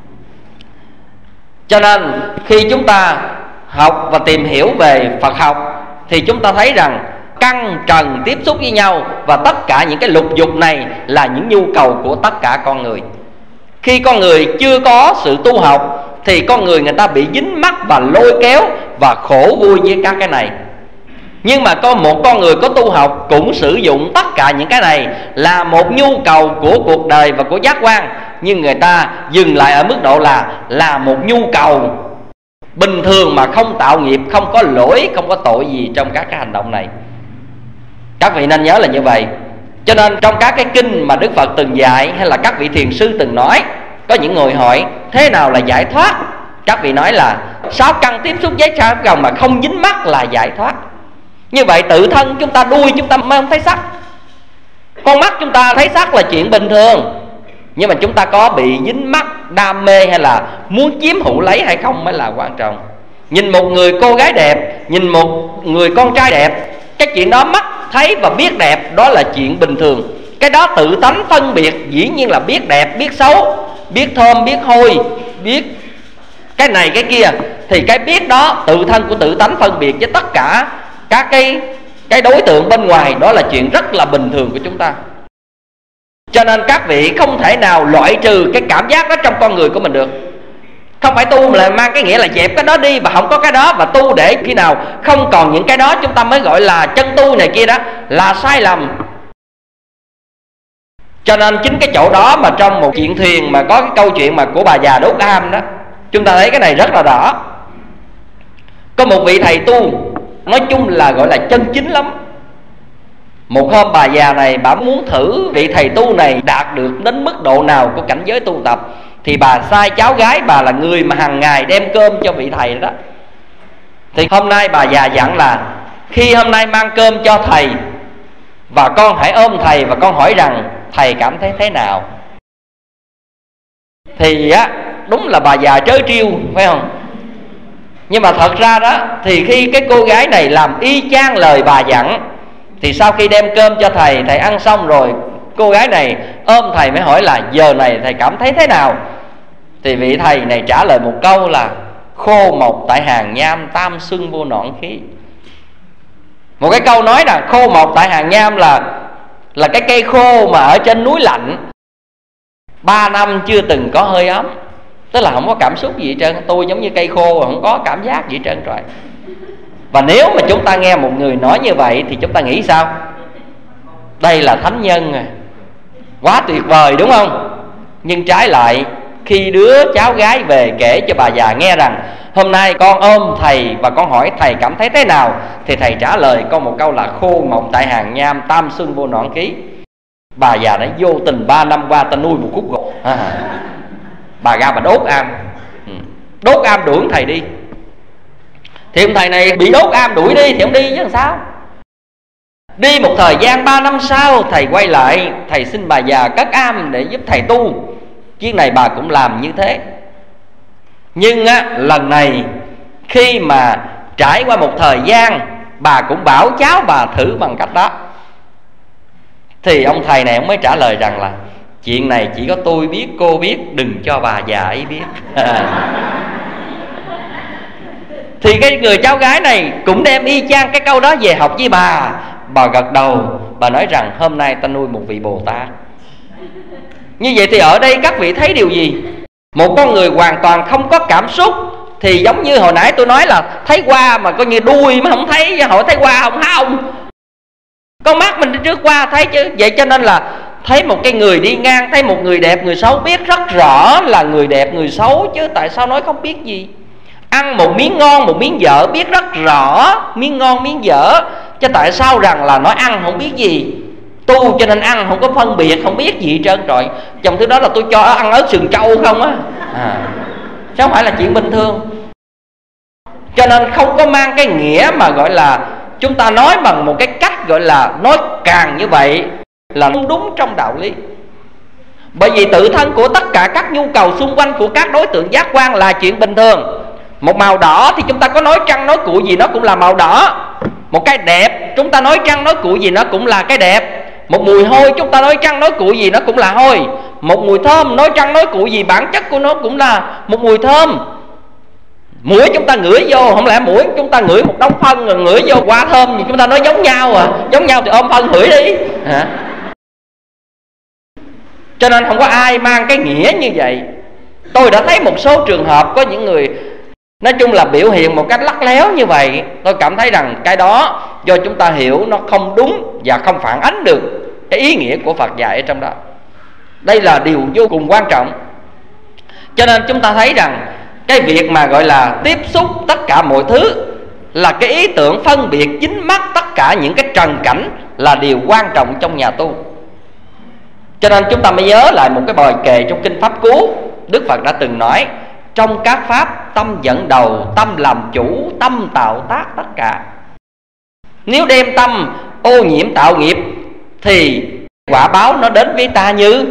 Cho nên khi chúng ta học và tìm hiểu về Phật học thì chúng ta thấy rằng căn trần tiếp xúc với nhau, và tất cả những cái lục dục này là những nhu cầu của tất cả con người. Khi con người chưa có sự tu học thì con người ta bị dính mắc và lôi kéo và khổ vui với các cái này. Nhưng mà có một con người có tu học cũng sử dụng tất cả những cái này là một nhu cầu của cuộc đời và của giác quan, nhưng người ta dừng lại ở mức độ là một nhu cầu bình thường mà không tạo nghiệp, không có lỗi, không có tội gì trong các cái hành động này. Các vị nên nhớ là như vậy. Cho nên trong các cái kinh mà Đức Phật từng dạy, hay là các vị thiền sư từng nói, có những người hỏi thế nào là giải thoát. Các vị nói là 6 căn tiếp xúc với 6 căn mà không dính mắc là giải thoát. Như vậy tự thân chúng ta đuôi chúng ta mới không thấy sắc. Con mắt chúng ta thấy sắc là chuyện bình thường. Nhưng mà chúng ta có bị dính mắc, đam mê hay là muốn chiếm hữu lấy hay không mới là quan trọng. Nhìn một người cô gái đẹp, nhìn một người con trai đẹp, cái chuyện đó mắt thấy và biết đẹp đó là chuyện bình thường. Cái đó tự tánh phân biệt, dĩ nhiên là biết đẹp, biết xấu, biết thơm, biết hôi, biết cái này cái kia. Thì cái biết đó tự thân của tự tánh phân biệt với tất cả các cái đối tượng bên ngoài, đó là chuyện rất là bình thường của chúng ta. Cho nên các vị không thể nào loại trừ cái cảm giác đó trong con người của mình được. Không phải tu là mang cái nghĩa là dẹp cái đó đi và không có cái đó, và tu để khi nào không còn những cái đó chúng ta mới gọi là chân tu này kia, đó là sai lầm. Cho nên chính cái chỗ đó mà trong một chuyện thuyền mà có cái câu chuyện mà của bà già đốt am đó, chúng ta thấy cái này rất là rõ. Có một vị thầy tu, nói chung là gọi là chân chính lắm. Một hôm bà già này bà muốn thử vị thầy tu này đạt được đến mức độ nào của cảnh giới tu tập, thì bà sai cháu gái bà là người mà hàng ngày đem cơm cho vị thầy đó. Thì hôm nay bà già dặn là khi hôm nay mang cơm cho thầy, và con hãy ôm thầy và con hỏi rằng thầy cảm thấy thế nào. Thì á, đúng là bà già trớ trêu, phải không? Nhưng mà thật ra đó, thì khi cái cô gái này làm y chang lời bà dặn, thì sau khi đem cơm cho thầy, thầy ăn xong rồi, cô gái này ôm thầy mới hỏi là giờ này thầy cảm thấy thế nào. Thì vị thầy này trả lời một câu là khô mộc tại hàng nham, tam xuân vô nọn khí. Một cái câu nói là khô mộc tại hàng nham là cái cây khô mà ở trên núi lạnh 3 năm chưa từng có hơi ấm. Tức là không có cảm xúc gì hết trơn. Tôi giống như cây khô, không có cảm giác gì hết trơn rồi. Và nếu mà chúng ta nghe một người nói như vậy thì chúng ta nghĩ sao? Đây là thánh nhân à, quá tuyệt vời đúng không? Nhưng trái lại, khi đứa cháu gái về kể cho bà già nghe rằng hôm nay con ôm thầy và con hỏi thầy cảm thấy thế nào, thì thầy trả lời con một câu là khô mộc tại hàng nham, tam xuân vô nọn ký. Bà già đã vô tình 3 năm qua ta nuôi một khúc gỗ, bà ra bà đốt am. Đốt am đuổi thầy đi. Thì ông thầy này bị đốt am đuổi đi thì ông đi chứ làm sao. Đi một thời gian 3 năm sau, thầy quay lại, thầy xin bà già cất am để giúp thầy tu. Chuyến này bà cũng làm như thế. Nhưng á, lần này khi mà trải qua một thời gian, bà cũng bảo cháu bà thử bằng cách đó. Thì ông thầy này ông mới trả lời rằng là chuyện này chỉ có tôi biết, cô biết, đừng cho bà già ấy biết. Thì cái người cháu gái này cũng đem y chang cái câu đó về học với bà. Bà gật đầu, bà nói rằng hôm nay ta nuôi một vị Bồ Tát. Như vậy thì ở đây các vị thấy điều gì? Một con người hoàn toàn không có cảm xúc thì giống như hồi nãy tôi nói là thấy qua mà coi như đuôi mà không thấy, hỏi thấy qua không há ông. Con mắt mình đi trước qua thấy chứ. Vậy cho nên là thấy một cái người đi ngang, thấy một người đẹp, người xấu, biết rất rõ là người đẹp, người xấu chứ tại sao nói không biết gì. Ăn một miếng ngon, một miếng dở biết rất rõ miếng ngon, miếng dở, chứ tại sao rằng là nói ăn không biết gì. Tu cho nên ăn không có phân biệt, không biết gì trơn trọi. Trong thứ đó là tôi cho ăn ớt sườn trâu không á, chứ không phải là chuyện bình thường. Cho nên không có mang cái nghĩa mà gọi là chúng ta nói bằng một cái cách gọi là nói càng như vậy là không đúng trong đạo lý. Bởi vì tự thân của tất cả các nhu cầu xung quanh của các đối tượng giác quan là chuyện bình thường. Một màu đỏ thì chúng ta có nói trăng nói cuội gì nó cũng là màu đỏ. Một cái đẹp chúng ta nói trăng nói cuội gì nó cũng là cái đẹp. Một mùi hôi chúng ta nói trăng nói cuội gì nó cũng là hôi. Một mùi thơm nói trăng nói cuội gì bản chất của nó cũng là một mùi thơm. Mũi chúng ta ngửi vô, không lẽ mũi chúng ta ngửi một đống phân rồi ngửi vô qua thơm thì chúng ta nói giống nhau à? Giống nhau thì ôm phân ngửi đi hả? Cho nên không có ai mang cái nghĩa như vậy. Tôi đã thấy một số trường hợp có những người nói chung là biểu hiện một cách lắt léo như vậy. Tôi cảm thấy rằng cái đó do chúng ta hiểu nó không đúng và không phản ánh được cái ý nghĩa của Phật dạy ở trong đó. Đây là điều vô cùng quan trọng. Cho nên chúng ta thấy rằng cái việc mà gọi là tiếp xúc tất cả mọi thứ là cái ý tưởng phân biệt dính mắc tất cả những cái trần cảnh là điều quan trọng trong nhà tu. Cho nên chúng ta mới nhớ lại một cái bài kệ trong Kinh Pháp Cú. Đức Phật đã từng nói: trong các pháp tâm dẫn đầu, tâm làm chủ, tâm tạo tác tất cả. Nếu đem tâm ô nhiễm tạo nghiệp thì quả báo nó đến với ta như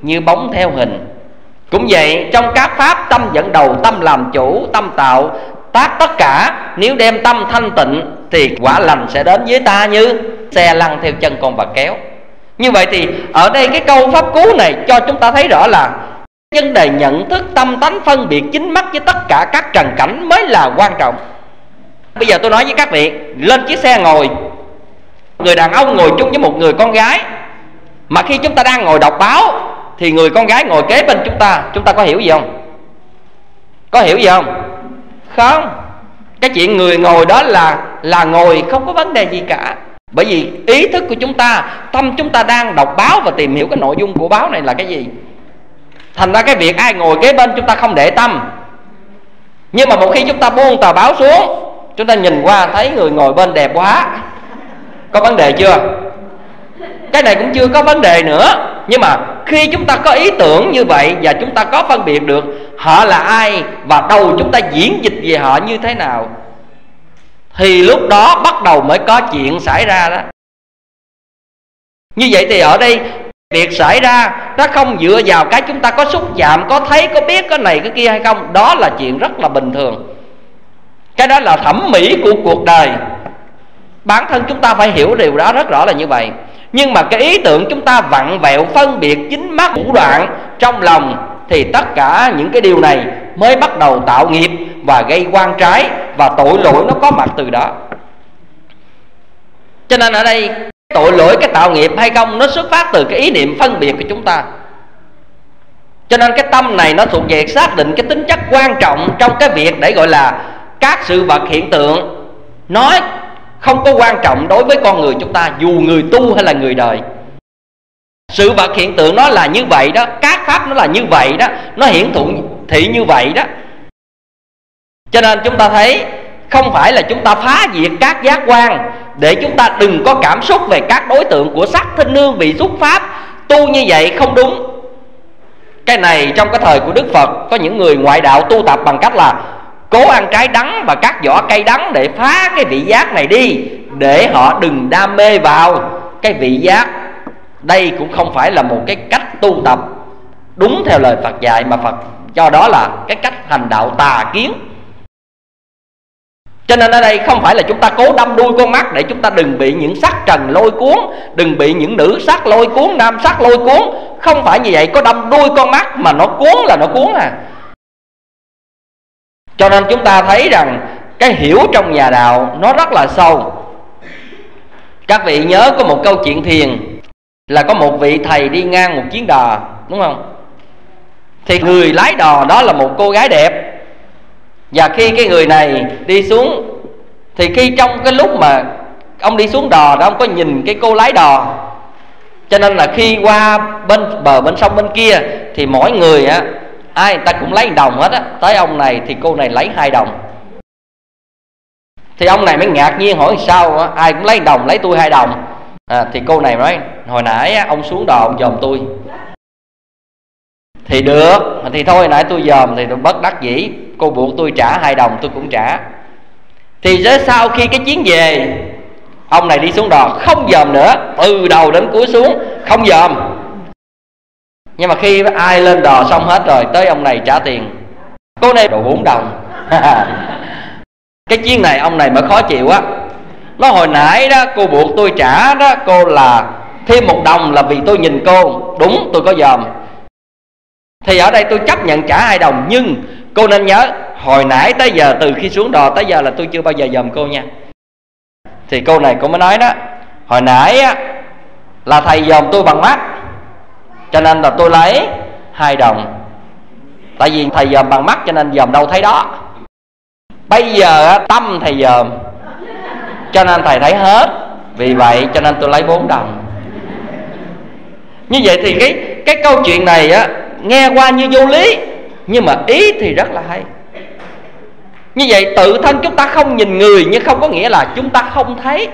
như bóng theo hình. Cũng vậy, trong các pháp tâm dẫn đầu, tâm làm chủ, tâm tạo tác tất cả. Nếu đem tâm thanh tịnh thì quả lành sẽ đến với ta như xe lăn theo chân con vật kéo. Như vậy thì ở đây cái câu pháp cú này cho chúng ta thấy rõ là vấn đề nhận thức tâm tánh phân biệt chính mắt với tất cả các trần cảnh mới là quan trọng. Bây giờ tôi nói với các vị, lên chiếc xe ngồi, người đàn ông ngồi chung với một người con gái, mà khi chúng ta đang ngồi đọc báo thì người con gái ngồi kế bên chúng ta có hiểu gì không? Có hiểu gì không? Không. Cái chuyện người ngồi đó là ngồi, không có vấn đề gì cả. Bởi vì ý thức của chúng ta, tâm chúng ta đang đọc báo và tìm hiểu cái nội dung của báo này là cái gì. Thành ra cái việc ai ngồi kế bên chúng ta không để tâm. Nhưng mà một khi chúng ta buông tờ báo xuống, chúng ta nhìn qua thấy người ngồi bên đẹp quá, có vấn đề chưa? Cái này cũng chưa có vấn đề nữa. Nhưng mà khi chúng ta có ý tưởng như vậy và chúng ta có phân biệt được họ là ai và đầu chúng ta diễn dịch về họ như thế nào, thì lúc đó bắt đầu mới có chuyện xảy ra đó. Như vậy thì ở đây việc xảy ra nó không dựa vào cái chúng ta có xúc chạm, có thấy, có biết, có này, cái kia hay không. Đó là chuyện rất là bình thường. Cái đó là thẩm mỹ của cuộc đời. Bản thân chúng ta phải hiểu điều đó rất rõ là như vậy. Nhưng mà cái ý tưởng chúng ta vặn vẹo, phân biệt chính mắt, thủ đoạn trong lòng, thì tất cả những cái điều này mới bắt đầu tạo nghiệp và gây oan trái, và tội lỗi nó có mặt từ đó. Cho nên ở đây tội lỗi, cái tạo nghiệp hay không, nó xuất phát từ cái ý niệm phân biệt của chúng ta. Cho nên cái tâm này nó thuộc về xác định cái tính chất quan trọng trong cái việc để gọi là các sự vật hiện tượng. Nó không có quan trọng đối với con người chúng ta, dù người tu hay là người đời. Sự vật hiện tượng nó là như vậy đó, các pháp nó là như vậy đó, nó hiển thị như vậy đó. Cho nên chúng ta thấy không phải là chúng ta phá diệt các giác quan để chúng ta đừng có cảm xúc về các đối tượng của sắc thinh nương vị xúc pháp. Tu như vậy không đúng. Cái này trong cái thời của Đức Phật, có những người ngoại đạo tu tập bằng cách là cố ăn trái đắng và các vỏ cây đắng để phá cái vị giác này đi, để họ đừng đam mê vào cái vị giác. Đây cũng không phải là một cái cách tu tập đúng theo lời Phật dạy, mà Phật cho đó là cái cách hành đạo tà kiến. Cho nên ở đây không phải là chúng ta cố đâm đuôi con mắt để chúng ta đừng bị những sắc trần lôi cuốn, đừng bị những nữ sắc lôi cuốn, nam sắc lôi cuốn. Không phải như vậy, có đâm đuôi con mắt mà nó cuốn là nó cuốn à. Cho nên chúng ta thấy rằng cái hiểu trong nhà đạo nó rất là sâu. Các vị nhớ có một câu chuyện thiền là có một vị thầy đi ngang một chuyến đò, đúng không? Thì người lái đò đó là một cô gái đẹp. Và khi cái người này đi xuống, thì khi trong cái lúc mà ông đi xuống đò đó, ông có nhìn cái cô lái đò. Cho nên là khi qua bên bờ bên sông bên kia thì mỗi người á, ai người ta cũng lấy 1 đồng hết á. Tới ông này thì cô này lấy 2 đồng. Thì ông này mới ngạc nhiên hỏi sao á, ai cũng lấy 1 đồng, lấy tôi 2 đồng. Thì cô này nói hồi nãy á, ông xuống đò ông dòm tôi. Thì được, thì thôi nãy tôi dòm thì tôi bất đắc dĩ, cô buộc tôi trả 2 đồng tôi cũng trả. Thì sau khi cái chuyến về, ông này đi xuống đò không dòm nữa, từ đầu đến cuối xuống không dòm. Nhưng mà khi ai lên đò xong hết rồi, tới ông này trả tiền, cô này đồ 4 đồng. Cái chuyến này ông này mới khó chịu á. Nó hồi nãy đó cô buộc tôi trả đó, cô là thêm 1 đồng là vì tôi nhìn cô, đúng tôi có dòm. Thì ở đây tôi chấp nhận trả 2 đồng, nhưng cô nên nhớ hồi nãy tới giờ, từ khi xuống đò tới giờ là tôi chưa bao giờ dòm cô nha. Thì cô này cô mới nói đó, hồi nãy á, là thầy dòm tôi bằng mắt, cho nên là tôi lấy 2 đồng. Tại vì thầy dòm bằng mắt cho nên dòm đâu thấy đó. Bây giờ á, tâm thầy dòm cho nên thầy thấy hết, vì vậy cho nên tôi lấy 4 đồng. Như vậy thì cái câu chuyện này á, nghe qua như vô lý, nhưng mà ý thì rất là hay. Như vậy tự thân chúng ta không nhìn người, nhưng không có nghĩa là chúng ta không thấy.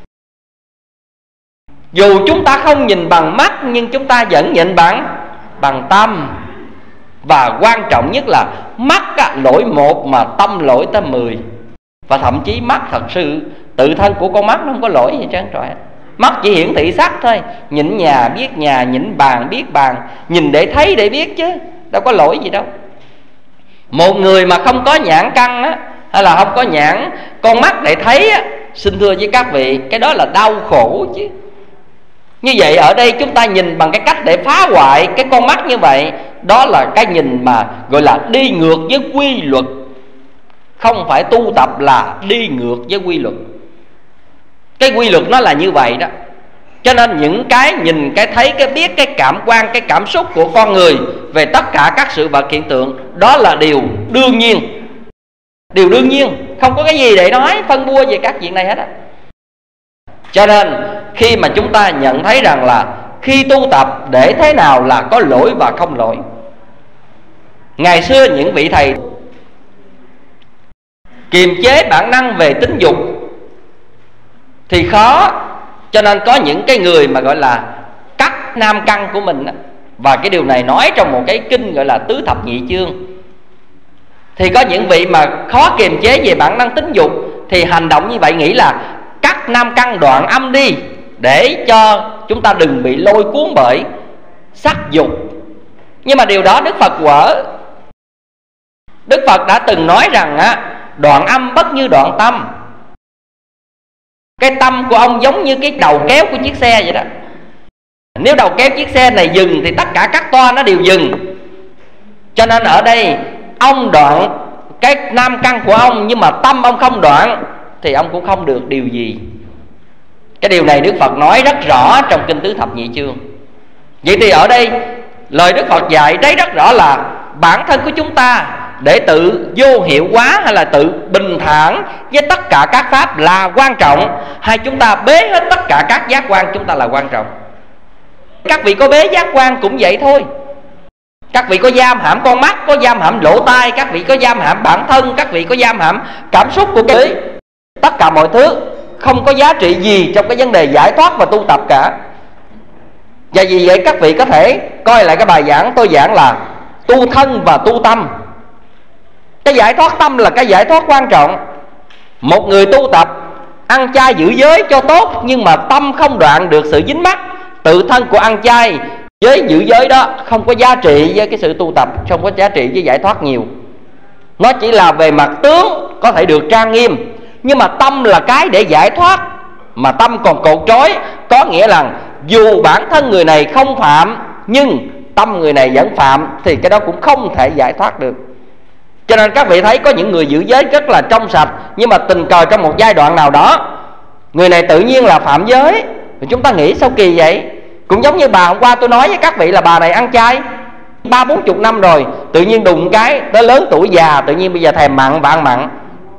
Dù chúng ta không nhìn bằng mắt, nhưng chúng ta vẫn nhìn bằng tâm. Và quan trọng nhất là mắt lỗi 1 mà tâm lỗi tới 10. Và thậm chí mắt thật sự tự thân của con mắt nó không có lỗi gì trơn trọi. Mắt chỉ hiển thị sắc thôi. Nhìn nhà biết nhà, nhìn bàn biết bàn, nhìn để thấy để biết chứ đâu có lỗi gì đâu. Một người mà không có nhãn căn á, hay là không có nhãn con mắt để thấy á, xin thưa với các vị, cái đó là đau khổ chứ. Như vậy ở đây chúng ta nhìn bằng cái cách để phá hoại cái con mắt như vậy, đó là cái nhìn mà gọi là đi ngược với quy luật. Không phải tu tập là đi ngược với quy luật. Cái quy luật nó là như vậy đó. Cho nên những cái nhìn, cái thấy, cái biết, cái cảm quan, cái cảm xúc của con người về tất cả các sự vật hiện tượng, đó là điều đương nhiên. Điều đương nhiên, không có cái gì để nói phân bua về các chuyện này hết á. Cho nên khi mà chúng ta nhận thấy rằng là khi tu tập để thế nào là có lỗi và không lỗi. Ngày xưa những vị thầy kiềm chế bản năng về tính dục thì khó, cho nên có những cái người mà gọi là cắt nam căn của mình. Và cái điều này nói trong một cái kinh gọi là Tứ Thập Nhị Chương. Thì có những vị mà khó kiềm chế về bản năng tính dục thì hành động như vậy, nghĩ là cắt nam căn đoạn âm đi để cho chúng ta đừng bị lôi cuốn bởi sắc dục. Nhưng mà điều đó Đức Phật quở. Đức Phật đã từng nói rằng á, đoạn âm bất như đoạn tâm. Cái tâm của ông giống như cái đầu kéo của chiếc xe vậy đó. Nếu đầu kéo chiếc xe này dừng thì tất cả các toa nó đều dừng. Cho nên ở đây ông đoạn cái nam căn của ông, nhưng mà tâm ông không đoạn thì ông cũng không được điều gì. Cái điều này Đức Phật nói rất rõ trong kinh Tứ Thập Nhị Chương. Vậy thì ở đây lời Đức Phật dạy thấy rất rõ là bản thân của chúng ta để tự vô hiệu hóa hay là tự bình thản với tất cả các pháp là quan trọng, hay chúng ta bế hết tất cả các giác quan chúng ta là quan trọng. Các vị có bế giác quan cũng vậy thôi. Các vị có giam hãm con mắt, có giam hãm lỗ tai, các vị có giam hãm bản thân, các vị có giam hãm cảm xúc của cái tất cả mọi thứ không có giá trị gì trong cái vấn đề giải thoát và tu tập cả. Và vì vậy các vị có thể coi lại cái bài giảng tôi giảng là tu thân và tu tâm. Cái giải thoát tâm là cái giải thoát quan trọng. Một người tu tập ăn chay giữ giới cho tốt, nhưng mà tâm không đoạn được sự dính mắc, tự thân của ăn chay với giữ giới đó không có giá trị với cái sự tu tập, không có giá trị với giải thoát nhiều. Nó chỉ là về mặt tướng có thể được trang nghiêm, nhưng mà tâm là cái để giải thoát. Mà tâm còn cột trói, có nghĩa là dù bản thân người này không phạm nhưng tâm người này vẫn phạm, thì cái đó cũng không thể giải thoát được. Cho nên các vị thấy có những người giữ giới rất là trong sạch, nhưng mà tình cờ trong một giai đoạn nào đó người này tự nhiên là phạm giới. Thì chúng ta nghĩ sao kỳ vậy? Cũng giống như bà hôm qua tôi nói với các vị là bà này ăn chay 30-40 năm rồi, tự nhiên đùng cái tới lớn tuổi già, tự nhiên bây giờ thèm mặn và ăn mặn.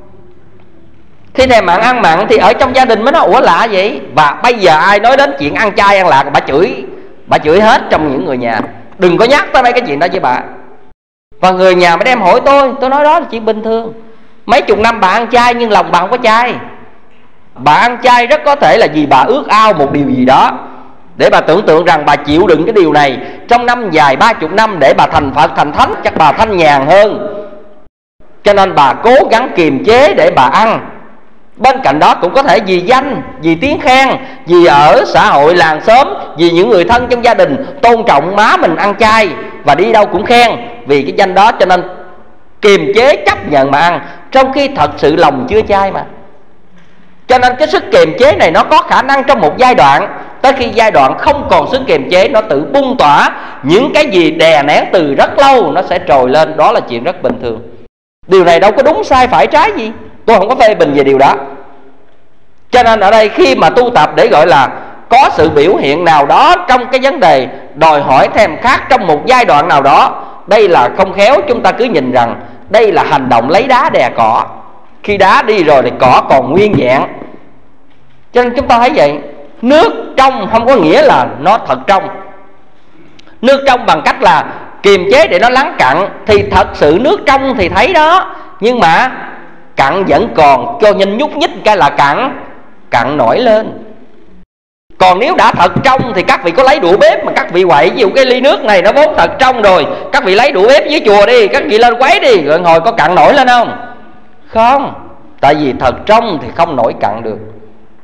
Khi thèm mặn ăn mặn thì ở trong gia đình mới nói ủa lạ vậy. Và bây giờ ai nói đến chuyện ăn chay ăn lạc, bà chửi hết trong những người nhà. Đừng có nhắc tới mấy cái chuyện đó với bà. Và người nhà mới đem hỏi tôi nói đó là chuyện bình thường. Mấy chục năm bà ăn chay nhưng lòng bà không có chay. Bà ăn chay rất có thể là vì bà ước ao một điều gì đó, để bà tưởng tượng rằng bà chịu đựng cái điều này trong năm dài 30 năm để bà thành Phật thành Thánh, chắc bà thanh nhàn hơn. Cho nên bà cố gắng kiềm chế để bà ăn. Bên cạnh đó cũng có thể vì danh, vì tiếng khen, vì ở xã hội làng xóm, vì những người thân trong gia đình tôn trọng má mình ăn chay và đi đâu cũng khen. Vì cái danh đó cho nên kiềm chế chấp nhận mà ăn, trong khi thật sự lòng chưa chay mà. Cho nên cái sức kiềm chế này nó có khả năng trong một giai đoạn, tới khi giai đoạn không còn sức kiềm chế, nó tự bung tỏa. Những cái gì đè nén từ rất lâu nó sẽ trồi lên. Đó là chuyện rất bình thường. Điều này đâu có đúng sai phải trái gì, tôi không có phê bình về điều đó. Cho nên ở đây khi mà tu tập để gọi là có sự biểu hiện nào đó trong cái vấn đề đòi hỏi thèm khát trong một giai đoạn nào đó, đây là không khéo chúng ta cứ nhìn rằng đây là hành động lấy đá đè cỏ. Khi đá đi rồi thì cỏ còn nguyên vẹn. Cho nên chúng ta thấy vậy, nước trong không có nghĩa là nó thật trong. Nước trong bằng cách là kiềm chế để nó lắng cặn, thì thật sự nước trong thì thấy đó, nhưng mà cặn vẫn còn, cho nên nhúc nhích cái là cặn nổi lên. Còn nếu đã thật trong thì các vị có lấy đũa bếp mà các vị quậy, ví dụ cái ly nước này nó vốn thật trong rồi, các vị lấy đũa bếp dưới chùa đi, các vị lên quấy đi, rồi ngồi có cặn nổi lên không? Không, tại vì thật trong thì không nổi cặn được.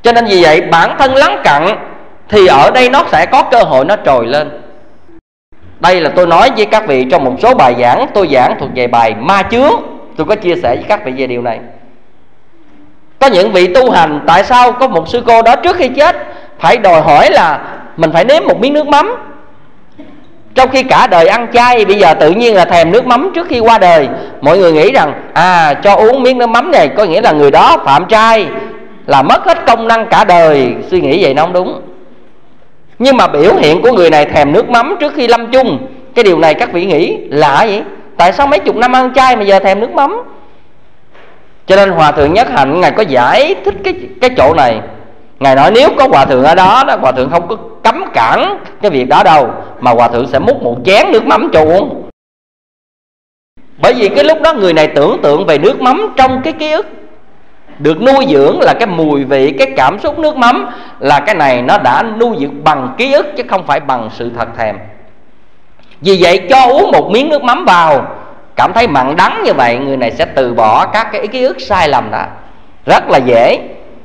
Cho nên vì vậy bản thân lắng cặn thì ở đây nó sẽ có cơ hội nó trồi lên. Đây là tôi nói với các vị trong một số bài giảng tôi giảng thuộc về bài ma chướng. Tôi có chia sẻ với các vị về điều này. Có những vị tu hành, tại sao có một sư cô đó trước khi chết phải đòi hỏi là mình phải nếm một miếng nước mắm, trong khi cả đời ăn chay, bây giờ tự nhiên là thèm nước mắm trước khi qua đời. Mọi người nghĩ rằng cho uống miếng nước mắm này có nghĩa là người đó phạm trai, là mất hết công năng cả đời. Suy nghĩ vậy nó không đúng. Nhưng mà biểu hiện của người này thèm nước mắm trước khi lâm chung, cái điều này các vị nghĩ lạ vậy. Tại sao mấy chục năm ăn chay mà giờ thèm nước mắm? Cho nên Hòa Thượng Nhất Hạnh Ngài có giải thích cái chỗ này. Ngài nói nếu có Hòa Thượng ở đó, Hòa Thượng không có cấm cản cái việc đó đâu, mà Hòa Thượng sẽ múc một chén nước mắm cho uống. Bởi vì cái lúc đó người này tưởng tượng về nước mắm trong cái ký ức, được nuôi dưỡng là cái mùi vị, cái cảm xúc nước mắm, là cái này nó đã nuôi dưỡng bằng ký ức chứ không phải bằng sự thật thèm. Vì vậy cho uống một miếng nước mắm vào, cảm thấy mặn đắng như vậy, người này sẽ từ bỏ các cái ký ức sai lầm đó rất là dễ.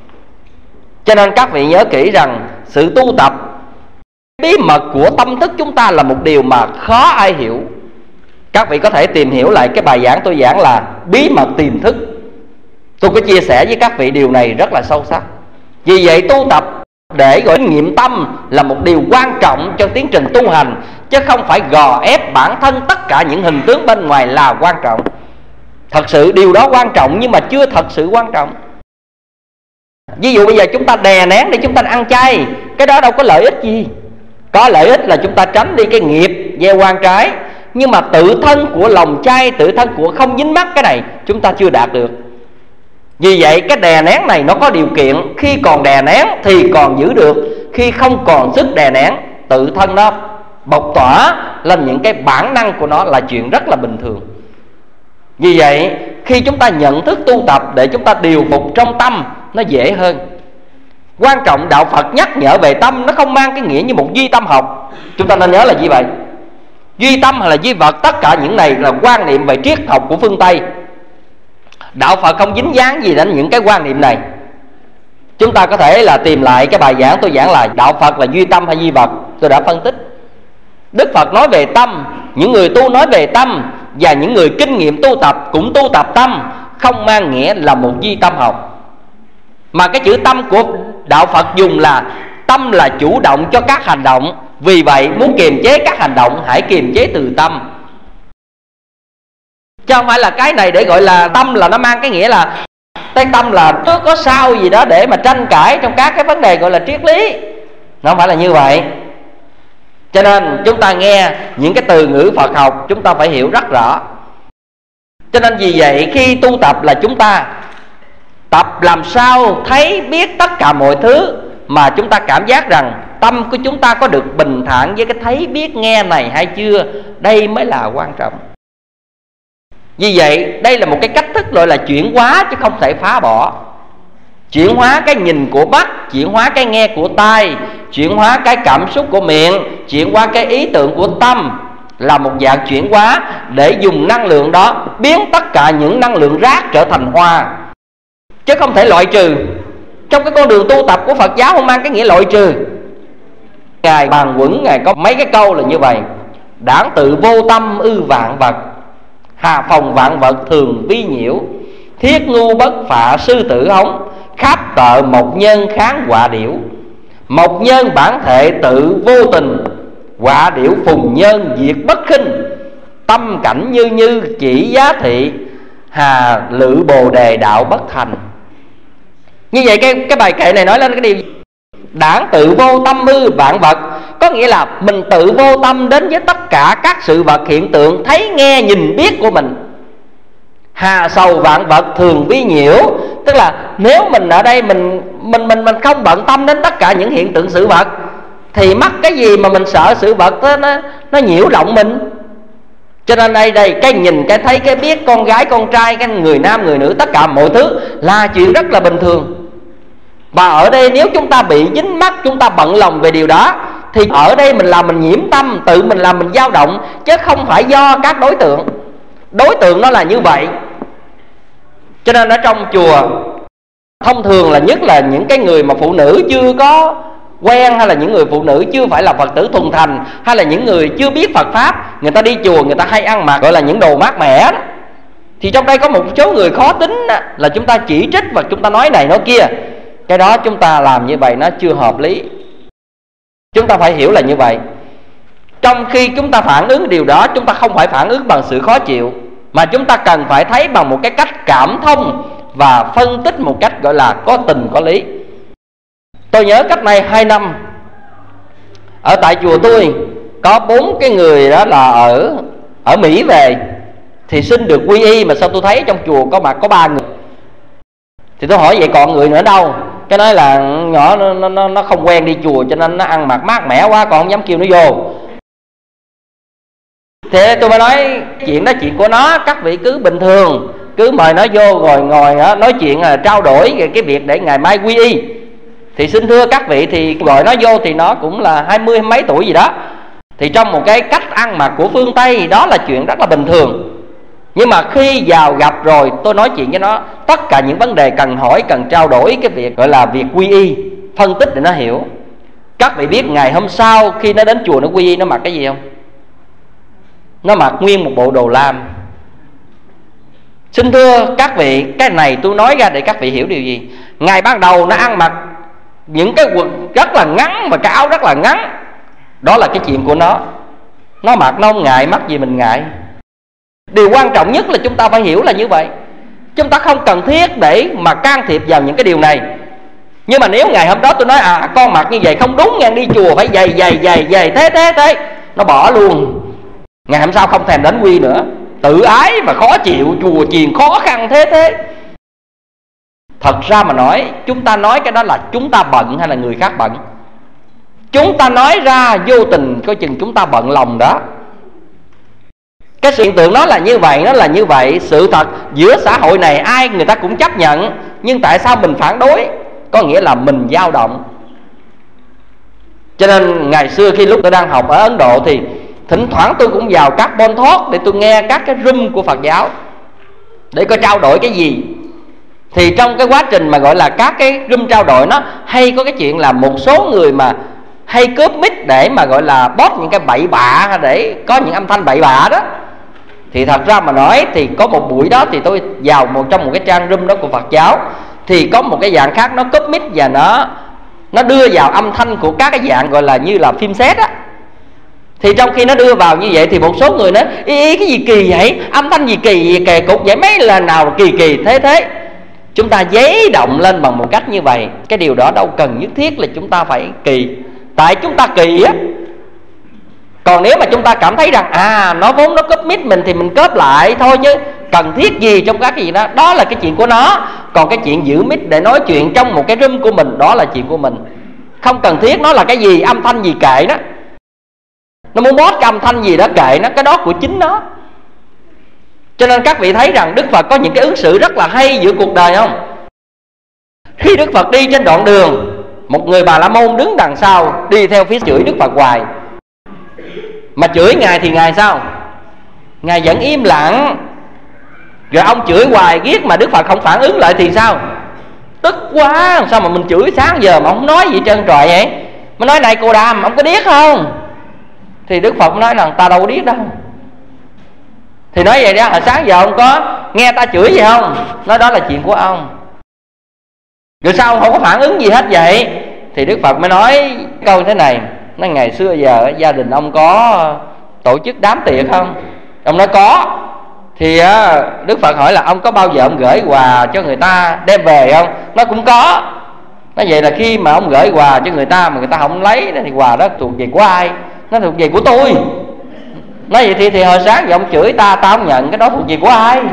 Cho nên các vị nhớ kỹ rằng sự tu tập, bí mật của tâm thức chúng ta là một điều mà khó ai hiểu. Các vị có thể tìm hiểu lại cái bài giảng tôi giảng là bí mật tiềm thức. Tôi có chia sẻ với các vị điều này rất là sâu sắc. Vì vậy tu tập để gọi nghiệm tâm là một điều quan trọng trong tiến trình tu hành, chứ không phải gò ép bản thân tất cả những hình tướng bên ngoài là quan trọng. Thật sự điều đó quan trọng nhưng mà chưa thật sự quan trọng. Ví dụ bây giờ chúng ta đè nén để chúng ta ăn chay, cái đó đâu có lợi ích gì. Có lợi ích là chúng ta tránh đi cái nghiệp gieo oan trái, nhưng mà tự thân của lòng chay, tự thân của không dính mắc, cái này chúng ta chưa đạt được. Vì vậy cái đè nén này nó có điều kiện. Khi còn đè nén thì còn giữ được, khi không còn sức đè nén, tự thân nó bộc tỏa lên những cái bản năng của nó là chuyện rất là bình thường. Vì vậy khi chúng ta nhận thức tu tập để chúng ta điều phục trong tâm, nó dễ hơn. Quan trọng đạo Phật nhắc nhở về tâm, nó không mang cái nghĩa như một duy tâm học. Chúng ta nên nhớ là gì vậy? Duy tâm hay là duy vật, tất cả những này là quan niệm về triết học của phương Tây. Đạo Phật không dính dáng gì đến những cái quan niệm này. Chúng ta có thể là tìm lại cái bài giảng tôi giảng là đạo Phật là duy tâm hay duy vật. Tôi đã phân tích. Đức Phật nói về tâm, những người tu nói về tâm, và những người kinh nghiệm tu tập cũng tu tập tâm, không mang nghĩa là một duy tâm học. Mà cái chữ tâm của đạo Phật dùng là tâm là chủ động cho các hành động. Vì vậy muốn kiềm chế các hành động, hãy kiềm chế từ tâm. Chứ không phải là cái này để gọi là tâm là nó mang cái nghĩa là cái tâm là có sao gì đó để mà tranh cãi trong các cái vấn đề gọi là triết lý. Nó không phải là như vậy. Cho nên chúng ta nghe những cái từ ngữ Phật học, chúng ta phải hiểu rất rõ. Cho nên vì vậy khi tu tập là chúng ta tập làm sao thấy biết tất cả mọi thứ, mà chúng ta cảm giác rằng tâm của chúng ta có được bình thản với cái thấy biết nghe này hay chưa. Đây mới là quan trọng. Vì vậy đây là một cái cách thức gọi là chuyển hóa, chứ không thể phá bỏ. Chuyển hóa cái nhìn của mắt, chuyển hóa cái nghe của tai, chuyển hóa cái cảm xúc của miệng, chuyển hóa cái ý tưởng của tâm, là một dạng chuyển hóa để dùng năng lượng đó biến tất cả những năng lượng rác trở thành hoa, chứ không thể loại trừ. Trong cái con đường tu tập của Phật giáo không mang cái nghĩa loại trừ. Ngài Bàn Quẩn Ngài có mấy cái câu là như vậy: đảng tự vô tâm ư vạn vật, hà phòng vạn vật thường vi nhiễu, thiết ngu bất phạ sư tử hống, khắp tợ mộc nhân kháng họa điểu. Mộc nhân bản thể tự vô tình, họa điểu phùng nhân diệt bất khinh. Tâm cảnh như như chỉ giá thị, hà lự bồ đề đạo bất thành. Như vậy cái bài kệ này nói lên cái điều gì? Đảng tự vô tâm ư vạn vật, có nghĩa là mình tự vô tâm đến với tất cả các sự vật hiện tượng thấy nghe nhìn biết của mình. Hà sầu vạn vật thường vi nhiễu, tức là nếu mình ở đây mình không bận tâm đến tất cả những hiện tượng sự vật, thì mắc cái gì mà mình sợ sự vật nó nhiễu động mình. Cho nên đây cái nhìn, cái thấy, cái biết, con gái, con trai, cái người nam, người nữ, tất cả mọi thứ là chuyện rất là bình thường. Và ở đây nếu chúng ta bị dính mắc, chúng ta bận lòng về điều đó, thì ở đây mình làm mình nhiễm tâm, tự mình làm mình dao động, chứ không phải do các đối tượng. Đối tượng nó là như vậy. Cho nên ở trong chùa Thông thường là nhất là những cái người mà phụ nữ chưa có quen, hay là những người phụ nữ chưa phải là Phật tử thuần thành, hay là những người chưa biết Phật Pháp, người ta đi chùa người ta hay ăn mặc gọi là những đồ mát mẻ đó. Thì trong đây có một số người khó tính đó, là chúng ta chỉ trích và chúng ta nói này nói kia. Cái đó chúng ta làm như vậy nó chưa hợp lý. Chúng ta phải hiểu là như vậy. Trong khi chúng ta phản ứng điều đó, chúng ta không phải phản ứng bằng sự khó chịu, mà chúng ta cần phải thấy bằng một cái cách cảm thông và phân tích một cách gọi là có tình có lý. Tôi nhớ cách đây 2 năm, ở tại chùa tôi có 4 cái người đó là ở Mỹ về, thì xin được quy y, mà sao tôi thấy trong chùa có 3 người. Thì tôi hỏi vậy còn người nữa đâu? Cái nói là nhỏ nó không quen đi chùa cho nên nó ăn mặc mát mẻ quá, còn không dám kêu nó vô. Thế tôi mới nói chuyện đó chuyện của nó, các vị cứ bình thường, cứ mời nó vô rồi ngồi nói chuyện, trao đổi về cái việc để ngày mai quy y. Thì xin thưa các vị, thì gọi nó vô thì nó cũng là 20 mấy tuổi gì đó. Thì trong một cái cách ăn mặc của phương Tây, đó là chuyện rất là bình thường. Nhưng mà khi vào gặp rồi, tôi nói chuyện với nó tất cả những vấn đề cần hỏi, cần trao đổi, cái việc gọi là việc quy y, phân tích để nó hiểu. Các vị biết ngày hôm sau khi nó đến chùa nó quy y, nó mặc cái gì không? Nó mặc nguyên một bộ đồ lam. Xin thưa các vị, cái này tôi nói ra để các vị hiểu điều gì. Ngày ban đầu nó ăn mặc những cái quần rất là ngắn và cái áo rất là ngắn, đó là cái chuyện của nó. Nó mặc nó không ngại, mắc gì mình ngại. Điều quan trọng nhất là chúng ta phải hiểu là như vậy. Chúng ta không cần thiết để mà can thiệp vào những cái điều này. Nhưng mà nếu ngày hôm đó tôi nói con mặc như vậy không đúng nha, đi chùa phải dày thế, nó bỏ luôn. Ngày hôm sau không thèm đến quy nữa, tự ái và khó chịu, chùa chiền khó khăn thế. Thật ra mà nói, chúng ta nói cái đó là chúng ta bận hay là người khác bận? Chúng ta nói ra vô tình coi chừng chúng ta bận lòng đó. Cái hiện tượng nó là như vậy, nó là như vậy. Sự thật giữa xã hội này ai người ta cũng chấp nhận. Nhưng tại sao mình phản đối? Có nghĩa là mình dao động. Cho nên ngày xưa khi lúc tôi đang học ở Ấn Độ, thì thỉnh thoảng tôi cũng vào các bon talk để tôi nghe các cái room của Phật giáo, để coi trao đổi cái gì. Thì trong cái quá trình mà gọi là các cái room trao đổi, nó hay có cái chuyện là một số người mà hay cướp mic để mà gọi là post những cái bậy bạ, để có những âm thanh bậy bạ đó. Thì thật ra mà nói thì có một buổi đó thì tôi vào trong một cái trang room đó của Phật giáo, thì có một cái dạng khác nó cướp mic và nó đưa vào âm thanh của các cái dạng gọi là như là phim xét á. Thì trong khi nó đưa vào như vậy thì một số người nói ý cái gì kỳ vậy, âm thanh gì kỳ cục vậy, mấy lần nào kỳ thế. Chúng ta giấy động lên bằng một cách như vậy. Cái điều đó đâu cần nhất thiết là chúng ta phải kỳ. Tại chúng ta kỳ á. Còn nếu mà chúng ta cảm thấy rằng nó vốn nó copy mic mình thì mình cóp lại thôi, chứ cần thiết gì trong các cái gì đó, đó là cái chuyện của nó. Còn cái chuyện giữ mic để nói chuyện trong một cái room của mình, đó là chuyện của mình. Không cần thiết. Nó là cái gì, âm thanh gì kệ nó. Nó muốn post cái âm thanh gì đó kệ nó, cái đó của chính nó. Cho nên các vị thấy rằng Đức Phật có những cái ứng xử rất là hay giữa cuộc đời không? Khi Đức Phật đi trên đoạn đường, một người Bà La Môn đứng đằng sau đi theo phía chửi Đức Phật hoài. Mà chửi Ngài thì Ngài sao? Ngài vẫn im lặng. Rồi ông chửi hoài ghét mà Đức Phật không phản ứng lại thì sao? Tức quá, sao mà mình chửi sáng giờ mà không nói gì trơn trọi vậy? Mới nói này cô Đàm, ông có điếc không? Thì Đức Phật nói rằng ta đâu có điếc đâu. Thì nói vậy đó, hồi sáng giờ ông có nghe ta chửi gì không? Nói đó là chuyện của ông. Rồi sao ông không có phản ứng gì hết vậy? Thì Đức Phật mới nói câu thế này. Nói ngày xưa giờ gia đình ông có tổ chức đám tiệc không? Ông nói có. Thì Đức Phật hỏi là ông có bao giờ ông gửi quà cho người ta đem về không? Nó cũng có. Nói vậy là khi mà ông gửi quà cho người ta mà người ta không lấy thì quà đó thuộc về của ai? Nó thuộc về của tôi. Nói vậy thì hồi sáng giờ ông chửi ta không nhận, cái đó thuộc về của ai?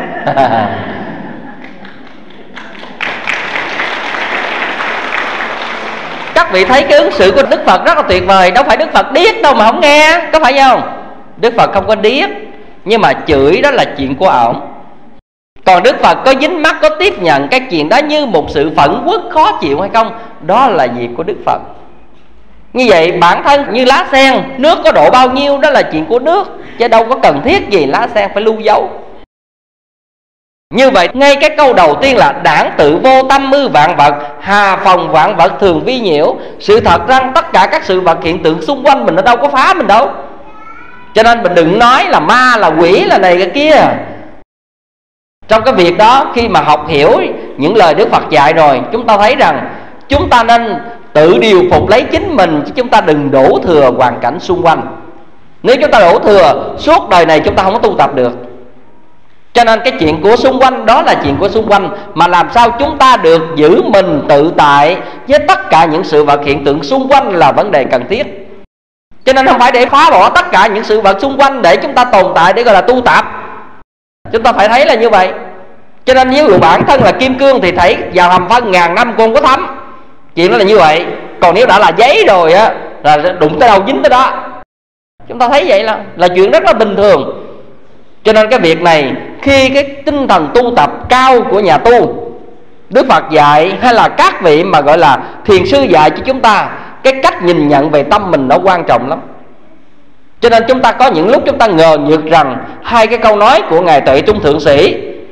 Các vị thấy cái ứng xử của Đức Phật rất là tuyệt vời. Đâu phải Đức Phật điếc đâu mà không nghe, có phải không? Đức Phật không có điếc, nhưng mà chửi đó là chuyện của ổng. Còn Đức Phật có dính mắt, có tiếp nhận cái chuyện đó như một sự phẫn uất khó chịu hay không, đó là việc của Đức Phật. Như vậy bản thân như lá sen, nước có độ bao nhiêu đó là chuyện của nước, chứ đâu có cần thiết gì lá sen phải lưu dấu. Như vậy ngay cái câu đầu tiên là đảng tự vô tâm mư vạn vật, hà phòng vạn vật thường vi nhiễu. Sự thật rằng tất cả các sự vật hiện tượng xung quanh mình nó đâu có phá mình đâu. Cho nên mình đừng nói là ma, là quỷ, là này cái kia. Trong cái việc đó, khi mà học hiểu những lời Đức Phật dạy rồi, chúng ta thấy rằng chúng ta nên tự điều phục lấy chính mình, chứ chúng ta đừng đổ thừa hoàn cảnh xung quanh. Nếu chúng ta đổ thừa, suốt đời này chúng ta không có tu tập được. Cho nên cái chuyện của xung quanh đó là chuyện của xung quanh, mà làm sao chúng ta được giữ mình tự tại với tất cả những sự vật hiện tượng xung quanh là vấn đề cần thiết. Cho nên không phải để phá bỏ tất cả những sự vật xung quanh để chúng ta tồn tại, để gọi là tu tập. Chúng ta phải thấy là như vậy. Cho nên ví dụ bản thân là kim cương thì thấy vào hầm phân ngàn năm cũng không có thấm. Chuyện đó là như vậy. Còn nếu đã là giấy rồi á, là đụng tới đâu dính tới đó. Chúng ta thấy vậy là chuyện rất là bình thường. Cho nên cái việc này, khi cái tinh thần tu tập cao của nhà tu, Đức Phật dạy hay là các vị mà gọi là thiền sư dạy cho chúng ta, cái cách nhìn nhận về tâm mình nó quan trọng lắm. Cho nên chúng ta có những lúc chúng ta ngờ nhược rằng hai cái câu nói của Ngài Tuệ Trung Thượng Sĩ: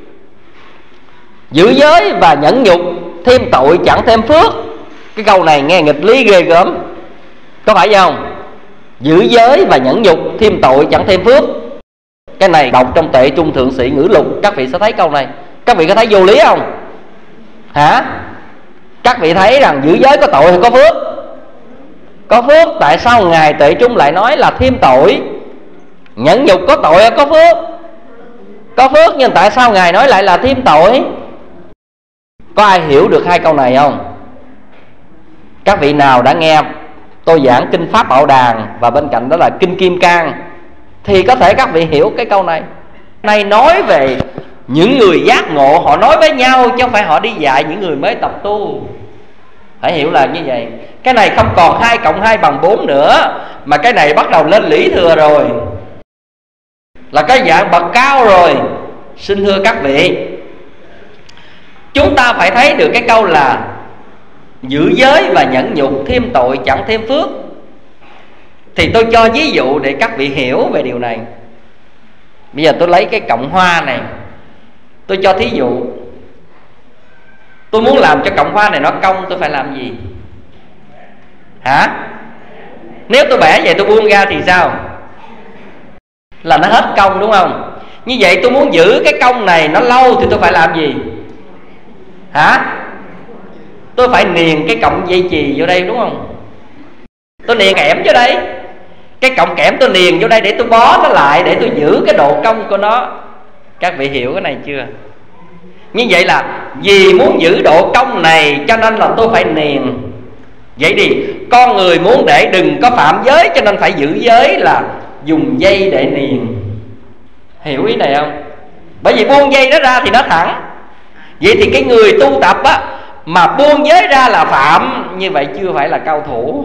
giữ giới và nhẫn nhục, thêm tội chẳng thêm phước. Cái câu này nghe nghịch lý ghê gớm, có phải không? Giữ giới và nhẫn nhục, thêm tội chẳng thêm phước. Cái này đọc trong Tuệ Trung Thượng Sĩ ngữ lục, các vị sẽ thấy câu này. Các vị có thấy vô lý không? Hả? Các vị thấy rằng giữ giới có tội hay có phước? Có phước. Tại sao Ngài Tuệ Trung lại nói là thêm tội? Nhẫn nhục có tội hay có phước? Có phước, nhưng tại sao Ngài nói lại là thêm tội? Có ai hiểu được hai câu này không? Các vị nào đã nghe tôi giảng Kinh Pháp Bảo Đàn và bên cạnh đó là Kinh Kim Cang thì có thể các vị hiểu cái câu này. Này nói về những người giác ngộ, họ nói với nhau chứ không phải họ đi dạy những người mới tập tu. Phải hiểu là như vậy. Cái này không còn 2 + 2 = 4 nữa, mà cái này bắt đầu lên lý thừa rồi, là cái dạng bậc cao rồi. Xin thưa các vị, chúng ta phải thấy được cái câu là giữ giới và nhẫn nhục, thêm tội chẳng thêm phước. Thì tôi cho ví dụ để các vị hiểu về điều này. Bây giờ tôi lấy cái cọng hoa này, tôi cho thí dụ. Tôi muốn làm cho cọng hoa này nó cong, tôi phải làm gì? Hả? Nếu tôi bẻ vậy tôi buông ra thì sao? Là nó hết cong, đúng không? Như vậy tôi muốn giữ cái cong này nó lâu thì tôi phải làm gì? Hả? Tôi phải niền cái cọng dây chì vô đây, đúng không? Tôi niền kẽm vô đây. Cái cọng kẽm tôi niền vô đây để tôi bó nó lại, để tôi giữ cái độ cong của nó. Các vị hiểu cái này chưa? Như vậy là vì muốn giữ độ cong này cho nên là tôi phải niền. Vậy thì con người muốn để đừng có phạm giới cho nên phải giữ giới, là dùng dây để niền. Hiểu ý này không? Bởi vì buông dây đó ra thì nó thẳng. Vậy thì cái người tu tập á, mà buông giới ra là phạm, như vậy chưa phải là cao thủ.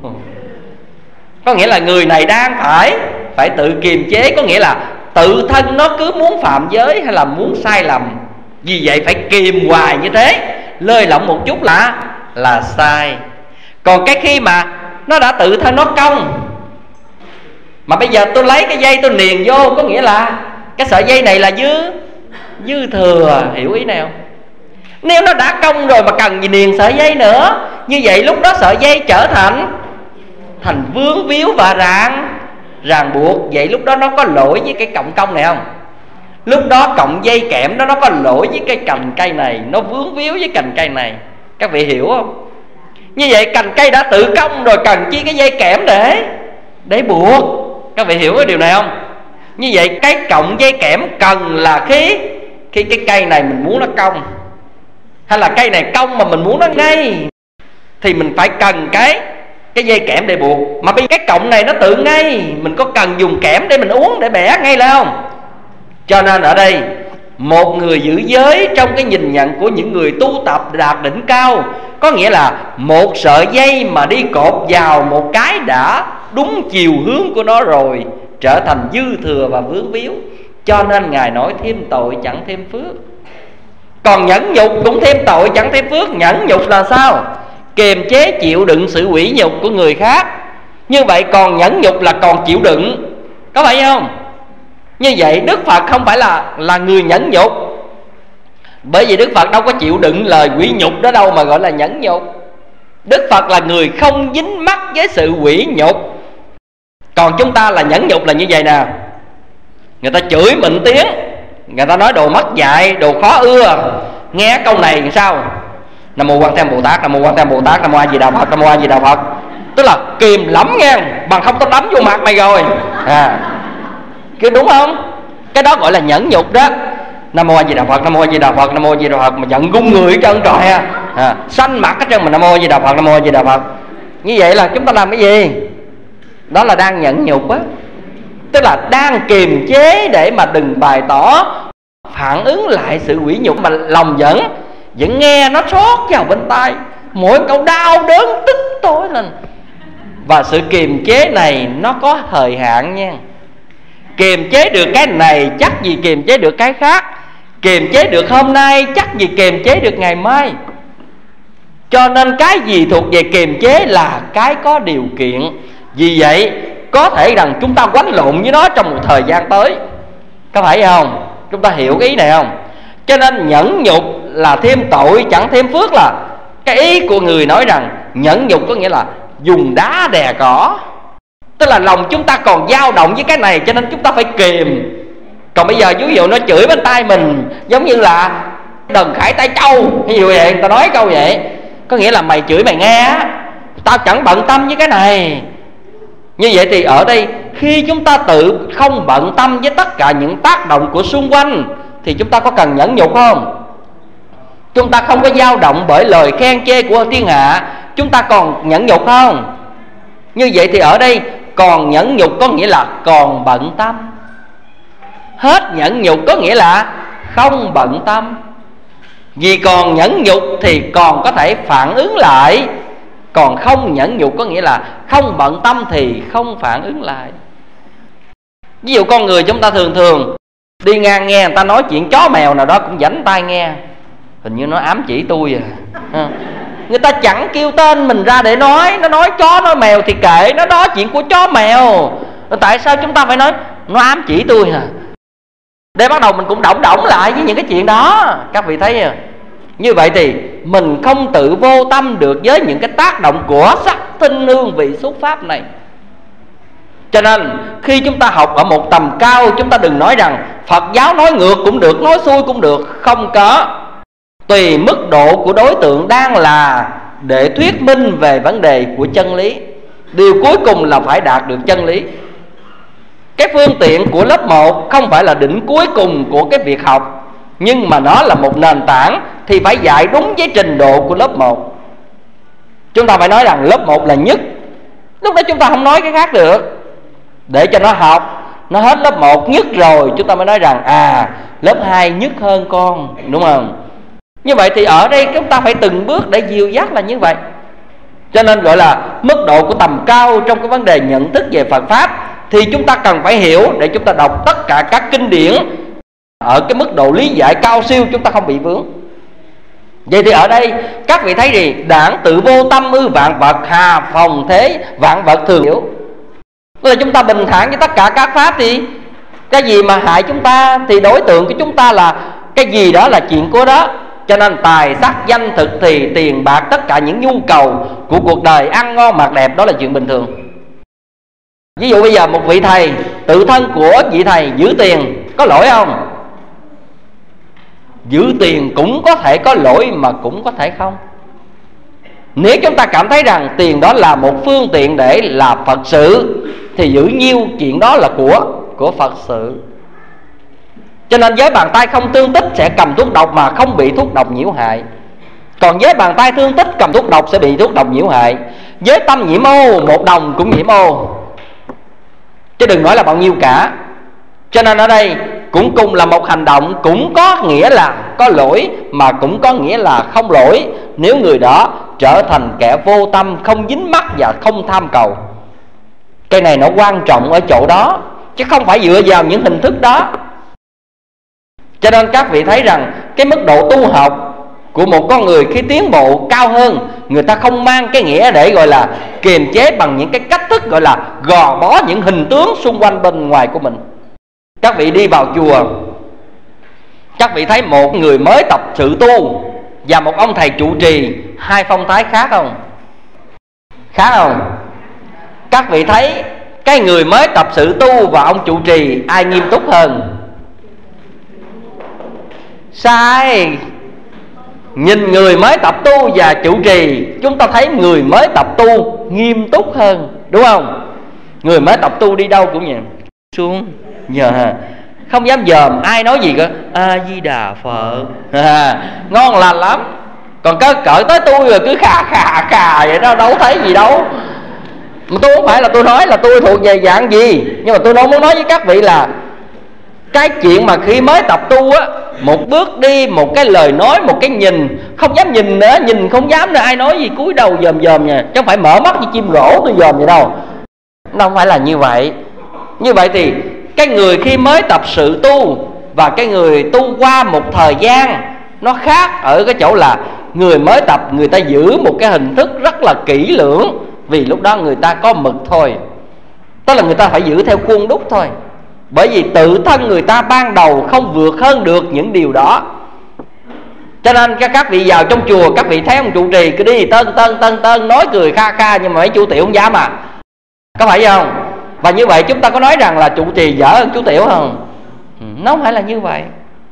Có nghĩa là người này đang phải tự kiềm chế. Có nghĩa là tự thân nó cứ muốn phạm giới hay là muốn sai lầm. Vì vậy phải kìm hoài như thế, lơi lỏng một chút là sai. Còn cái khi mà nó đã tự thân nó cong, mà bây giờ tôi lấy cái dây tôi niền vô, có nghĩa là cái sợi dây này là dư thừa. Hiểu ý nào? Nếu nó đã cong rồi mà cần gì niền sợi dây nữa, như vậy lúc đó sợi dây trở thành vướng víu và ràng buộc. Vậy lúc đó nó có lỗi với cái cọng cong này không? Lúc đó cọng dây kẽm đó nó có lỗi với cái cành cây này, nó vướng víu với cành cây này. Các vị hiểu không? Như vậy cành cây đã tự cong rồi, cần chi cái dây kẽm để buộc. Các vị hiểu cái điều này không? Như vậy cái cọng dây kẽm cần là khi cái cây này mình muốn nó cong, hay là cây này cong mà mình muốn nó ngay, thì mình phải cần cái dây kẽm để buộc. Mà bây cái cọng này nó tự ngay, mình có cần dùng kẽm để mình uống, để bẻ ngay lại không? Cho nên ở đây một người giữ giới trong cái nhìn nhận của những người tu tập đạt đỉnh cao, có nghĩa là một sợi dây mà đi cột vào một cái đã đúng chiều hướng của nó rồi, trở thành dư thừa và vướng víu. Cho nên Ngài nói thêm tội chẳng thêm phước. Còn nhẫn nhục cũng thêm tội chẳng thêm phước. Nhẫn nhục là sao? Kiềm chế chịu đựng sự ủy nhục của người khác. Như vậy còn nhẫn nhục là còn chịu đựng, có phải không? Như vậy Đức Phật không phải là người nhẫn nhục, Bởi vì Đức Phật đâu có chịu đựng lời quỷ nhục đó đâu mà gọi là nhẫn nhục. Đức Phật là người không dính mắc với sự quỷ nhục. Còn chúng ta là nhẫn nhục là như vậy nè. Người ta chửi mình tiếng, người ta nói đồ mất dạy, đồ khó ưa, nghe câu này làm sao? Nam mô Quan Thế Âm Bồ Tát, Nam mô Quan Thế Âm Bồ Tát, Nam mô A Di Đà Phật, Nam mô A Di Đà Phật. Tức là kìm lắm nghe, bằng không tao đấm vô mặt mày rồi. Cái đúng không? Cái đó gọi là nhẫn nhục đó. Nam mô A Di Đà Phật, Nam mô A Di Đà Phật, Nam mô A Di Đà Phật mà giận gung người hết trơn trời xanh mặt hết trơn mà Nam mô A Di Đà Phật, Nam mô A Di Đà Phật. Như vậy là chúng ta làm cái gì? Đó là đang nhẫn nhục á. Tức là đang kiềm chế để mà đừng bày tỏ phản ứng lại sự quỷ nhục, mà lòng vẫn nghe nó xót vào bên tai, mỗi câu đau đớn tức tối lên. Và sự kiềm chế này nó có thời hạn nha. Kiềm chế được cái này chắc gì kiềm chế được cái khác. Kiềm chế được hôm nay chắc gì kiềm chế được ngày mai. Cho nên cái gì thuộc về kiềm chế là cái có điều kiện. Vì vậy có thể rằng chúng ta quánh lộn với nó trong một thời gian tới. Có phải không? Chúng ta hiểu cái ý này không? Cho nên nhẫn nhục là thêm tội chẳng thêm phước, là cái ý của người nói rằng nhẫn nhục có nghĩa là dùng đá đè cỏ. Tức là lòng chúng ta còn dao động với cái này, cho nên chúng ta phải kìm. Còn bây giờ ví dụ nó chửi bên tai mình giống như là đờn khải tay trâu, ví dụ vậy, ta nói câu vậy, có nghĩa là mày chửi mày nghe á, tao chẳng bận tâm với cái này. Như vậy thì ở đây khi chúng ta tự không bận tâm với tất cả những tác động của xung quanh thì chúng ta có cần nhẫn nhục không? Chúng ta không có dao động bởi lời khen chê của thiên hạ, chúng ta còn nhẫn nhục không? Như vậy thì ở đây còn nhẫn nhục có nghĩa là còn bận tâm. Hết nhẫn nhục có nghĩa là không bận tâm. Vì còn nhẫn nhục thì còn có thể phản ứng lại. Còn không nhẫn nhục có nghĩa là không bận tâm thì không phản ứng lại. Ví dụ con người chúng ta thường đi ngang nghe người ta nói chuyện chó mèo nào đó cũng dảnh tai nghe, hình như nó ám chỉ tôi Người ta chẳng kêu tên mình ra để nói. Nó nói chó nói mèo thì kệ nó, đó chuyện của chó mèo. Tại sao chúng ta phải nói nó ám chỉ tôi để bắt đầu mình cũng động lại với những cái chuyện đó. Các vị thấy như vậy thì mình không tự vô tâm được với những cái tác động của sắc thinh hương vị xúc pháp này. Cho nên khi chúng ta học ở một tầm cao, chúng ta đừng nói rằng Phật giáo nói ngược cũng được, nói xuôi cũng được. Không có. Tùy mức độ của đối tượng đang là để thuyết minh về vấn đề của chân lý. Điều cuối cùng là phải đạt được chân lý. Cái phương tiện của lớp 1 không phải là đỉnh cuối cùng của cái việc học, nhưng mà nó là một nền tảng thì phải dạy đúng với trình độ của lớp 1. Chúng ta phải nói rằng lớp 1 là nhất. Lúc đó chúng ta không nói cái khác được. Để cho nó học, nó hết lớp 1 nhất rồi chúng ta mới nói rằng lớp 2 nhất hơn con, đúng không? Như vậy thì ở đây chúng ta phải từng bước để dìu dắt là như vậy. Cho nên gọi là mức độ của tầm cao trong cái vấn đề nhận thức về Phật Pháp thì chúng ta cần phải hiểu để chúng ta đọc tất cả các kinh điển ở cái mức độ lý giải cao siêu, chúng ta không bị vướng. Vậy thì ở đây các vị thấy gì? Đảng tự vô tâm ư vạn vật, hà phòng thế vạn vật thường hiểu. Tức là chúng ta bình thản với tất cả các pháp thì cái gì mà hại chúng ta thì đối tượng của chúng ta là cái gì đó là chuyện của đó. Cho nên tài sắc danh thực thì tiền bạc, tất cả những nhu cầu của cuộc đời, ăn ngon mặc đẹp, đó là chuyện bình thường. Ví dụ bây giờ một vị thầy, tự thân của vị thầy giữ tiền có lỗi không? Giữ tiền cũng có thể có lỗi mà cũng có thể không. Nếu chúng ta cảm thấy rằng tiền đó là một phương tiện để làm Phật sự thì giữ nhiêu chuyện đó là của Phật sự. Cho nên với bàn tay không tương tích sẽ cầm thuốc độc mà không bị thuốc độc nhiễu hại. Còn với bàn tay thương tích cầm thuốc độc sẽ bị thuốc độc nhiễu hại. Với tâm nhiễm ô, một đồng cũng nhiễm ô, chứ đừng nói là bao nhiêu cả. Cho nên ở đây cũng cùng là một hành động, cũng có nghĩa là có lỗi mà cũng có nghĩa là không lỗi, nếu người đó trở thành kẻ vô tâm, không dính mắc và không tham cầu. Cái này nó quan trọng ở chỗ đó, chứ không phải dựa vào những hình thức đó. Cho nên các vị thấy rằng cái mức độ tu học của một con người khi tiến bộ cao hơn, người ta không mang cái nghĩa để gọi là kiềm chế bằng những cái cách thức gọi là gò bó những hình tướng xung quanh bên ngoài của mình. Các vị đi vào chùa, Các vị thấy một người mới tập sự tu và một ông thầy trụ trì, hai phong thái khác không? Khác không? Các vị thấy cái người mới tập sự tu và ông trụ trì ai nghiêm túc hơn? Sai. Nhìn người mới tập tu và trụ trì, chúng ta thấy người mới tập tu nghiêm túc hơn, đúng không? Người mới tập tu đi đâu cũng vậy, xuống nhờ, không dám dòm ai nói gì cơ, A Di Đà Phật, ngon lành lắm. Còn cỡ tới tôi rồi cứ khà vậy đó, đâu thấy gì đâu. Mà tôi không phải là tôi nói là tôi thuộc về dạng gì, nhưng mà tôi muốn nói với các vị là cái chuyện mà khi mới tập tu á, một bước đi, một cái lời nói, một cái nhìn, không dám nhìn nữa, nhìn không dám nữa, ai nói gì cúi đầu dòm nha, chứ không phải mở mắt như chim gỗ tôi dòm vậy đâu. Nó không phải là như vậy. Như vậy thì cái người khi mới tập sự tu và cái người tu qua một thời gian nó khác ở cái chỗ là người mới tập người ta giữ một cái hình thức rất là kỹ lưỡng, vì lúc đó người ta có mực thôi, tức là người ta phải giữ theo khuôn đúc thôi. Bởi vì tự thân người ta ban đầu không vượt hơn được những điều đó. Cho nên các vị vào trong chùa, các vị thấy ông trụ trì cứ đi tân nói cười kha, nhưng mà mấy chú tiểu không dám à. Có phải không? Và như vậy chúng ta có nói rằng là trụ trì dở hơn chú tiểu không? Nó không phải là như vậy.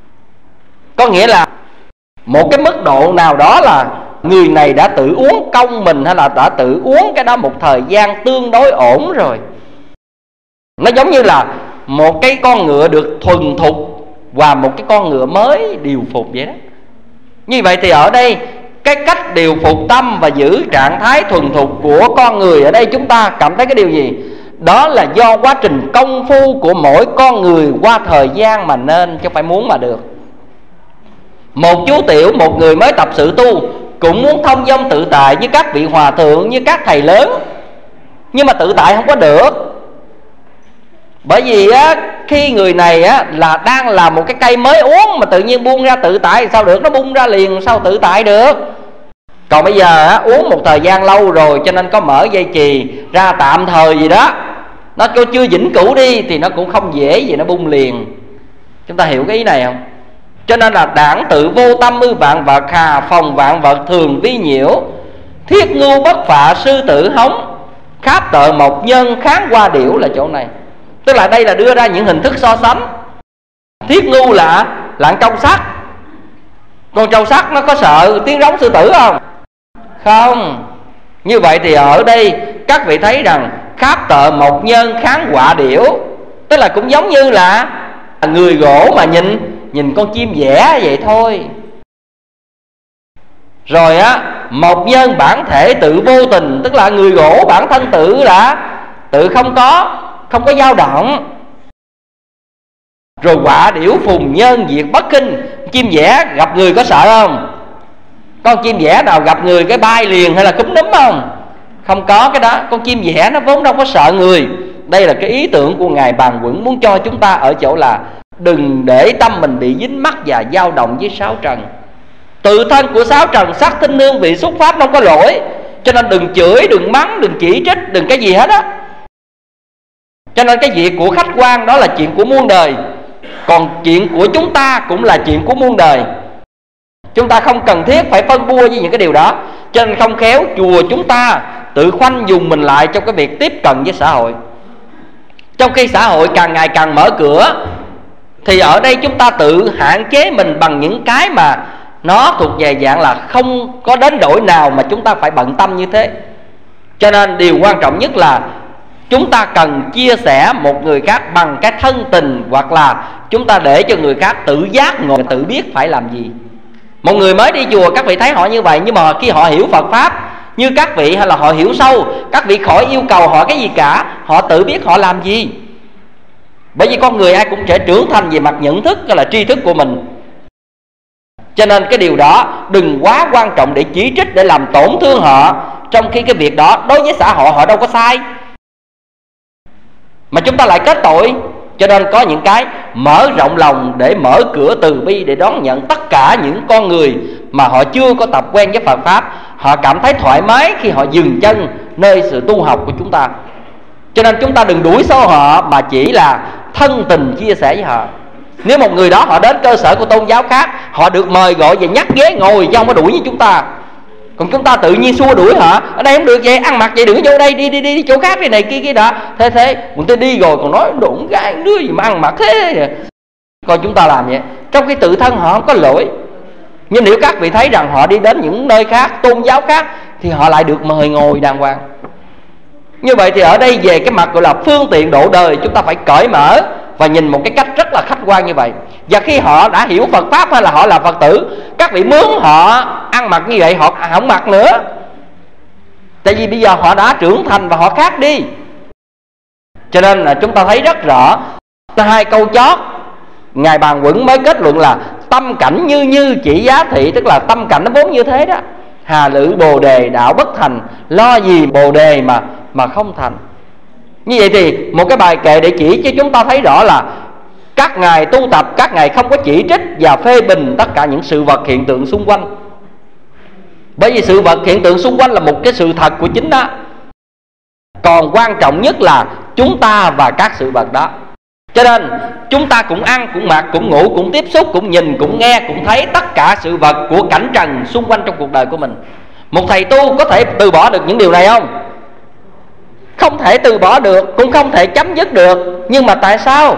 Có nghĩa là một cái mức độ nào đó là người này đã tự uống công mình, hay là đã tự uống cái đó một thời gian tương đối ổn rồi. Nó giống như là một cái con ngựa được thuần thục và một cái con ngựa mới điều phục vậy đó. Như vậy thì ở đây cái cách điều phục tâm và giữ trạng thái thuần thục của con người ở đây chúng ta cảm thấy cái điều gì? Đó là do quá trình công phu của mỗi con người qua thời gian mà nên, chứ không phải muốn mà được. Một chú tiểu, một người mới tập sự tu cũng muốn thông dong tự tại như các vị hòa thượng, như các thầy lớn, nhưng mà tự tại không có được. Bởi vì á, khi người này á, là đang là một cái cây mới uống mà tự nhiên buông ra tự tại sao được, nó bung ra liền sao tự tại được. Còn bây giờ á, uống một thời gian lâu rồi cho nên có mở dây chì ra tạm thời gì đó, nó chưa vĩnh cửu đi thì nó cũng không dễ gì nó bung liền. Chúng ta hiểu cái ý này không? Cho nên là đảng tự vô tâm ư vạn vật, hà phòng vạn vật thường vi nhiễu, thiết ngu bất phạ sư tử hống, kháp tợ mộc nhân kháng qua điểu là chỗ này. Tức là đây là đưa ra những hình thức so sánh. Thiết ngu là con trâu sắt. Con trâu sắt nó có sợ tiếng rống sư tử không? Không. Như vậy thì ở đây các vị thấy rằng kháp tợ mộc nhân kháng quạ điểu, tức là cũng giống như là người gỗ mà nhìn con chim vẽ vậy thôi. Rồi á, mộc nhân bản thể tự vô tình, tức là người gỗ bản thân tự là tự không có dao động. Rồi quạ điểu phùng nhân diệt bất kinh, chim vẽ gặp người có sợ không? Con chim vẽ nào gặp người cái bay liền hay là cúm núm không? Không có cái đó. Con chim vẽ nó vốn đâu có sợ người. Đây là cái ý tưởng của Ngài Bàn Quẩn muốn cho chúng ta ở chỗ là đừng để tâm mình bị dính mắc và dao động với sáu trần. Tự thân của sáu trần sắc thinh nương vị xúc pháp nó không có lỗi, cho nên đừng chửi, đừng mắng, đừng chỉ trích, đừng cái gì hết á. Cho nên cái việc của khách quan đó là chuyện của muôn đời, còn chuyện của chúng ta cũng là chuyện của muôn đời. Chúng ta không cần thiết phải phân bua với những cái điều đó. Cho nên không khéo chùa chúng ta tự khoanh dùng mình lại trong cái việc tiếp cận với xã hội. Trong khi xã hội càng ngày càng mở cửa, thì ở đây chúng ta tự hạn chế mình bằng những cái mà nó thuộc về dạng là không có đến đổi nào mà chúng ta phải bận tâm như thế. Cho nên điều quan trọng nhất là chúng ta cần chia sẻ một người khác bằng cái thân tình, hoặc là chúng ta để cho người khác tự giác ngồi tự biết phải làm gì. Một người mới đi chùa các vị thấy họ như vậy, nhưng mà khi họ hiểu Phật Pháp như các vị, hay là họ hiểu sâu, các vị khỏi yêu cầu họ cái gì cả, họ tự biết họ làm gì. Bởi vì con người ai cũng sẽ trưởng thành về mặt nhận thức, hay là tri thức của mình. Cho nên cái điều đó đừng quá quan trọng để chỉ trích, để làm tổn thương họ, trong khi cái việc đó đối với xã hội họ đâu có sai, mà chúng ta lại kết tội. Cho nên có những cái mở rộng lòng để mở cửa từ bi để đón nhận tất cả những con người mà họ chưa có tập quen với Phật Pháp. Họ cảm thấy thoải mái khi họ dừng chân nơi sự tu học của chúng ta. Cho nên chúng ta đừng đuổi xô họ, mà chỉ là thân tình chia sẻ với họ. Nếu một người đó họ đến cơ sở của tôn giáo khác, họ được mời gọi và nhắc ghế ngồi, chứ không có đuổi như chúng ta. Còn chúng ta tự nhiên xua đuổi họ, ở đây không được vậy, ăn mặc vậy đừng vô đây, đi chỗ khác, đi này kia đó. Thế người ta đi rồi còn nói đụng gái đứa gì mà ăn mặc thế. Coi chúng ta làm vậy, trong khi tự thân họ không có lỗi. Nhưng nếu các vị thấy rằng họ đi đến những nơi khác, tôn giáo khác, thì họ lại được mời ngồi đàng hoàng. Như vậy thì ở đây về cái mặt gọi là phương tiện độ đời, chúng ta phải cởi mở và nhìn một cái cách rất là khách quan như vậy. Và khi họ đã hiểu Phật Pháp hay là họ là Phật tử, các vị mướn họ ăn mặc như vậy, họ không mặc nữa. Tại vì bây giờ họ đã trưởng thành và họ khác đi. Cho nên là chúng ta thấy rất rõ, hai câu chót Ngài Bàn Quẩn mới kết luận là tâm cảnh như chỉ giá thị, tức là tâm cảnh nó vốn như thế đó. Hà lự bồ đề đạo bất thành, lo gì bồ đề mà không thành. Như vậy thì một cái bài kệ để chỉ cho chúng ta thấy rõ là các ngài tu tập, các ngài không có chỉ trích và phê bình tất cả những sự vật hiện tượng xung quanh. Bởi vì sự vật hiện tượng xung quanh là một cái sự thật của chính đó. Còn quan trọng nhất là chúng ta và các sự vật đó. Cho nên chúng ta cũng ăn, cũng mặc, cũng ngủ, cũng tiếp xúc, cũng nhìn, cũng nghe, cũng thấy tất cả sự vật của cảnh trần xung quanh trong cuộc đời của mình. Một thầy tu có thể từ bỏ được những điều này không? Không thể từ bỏ được, cũng không thể chấm dứt được. Nhưng mà tại sao?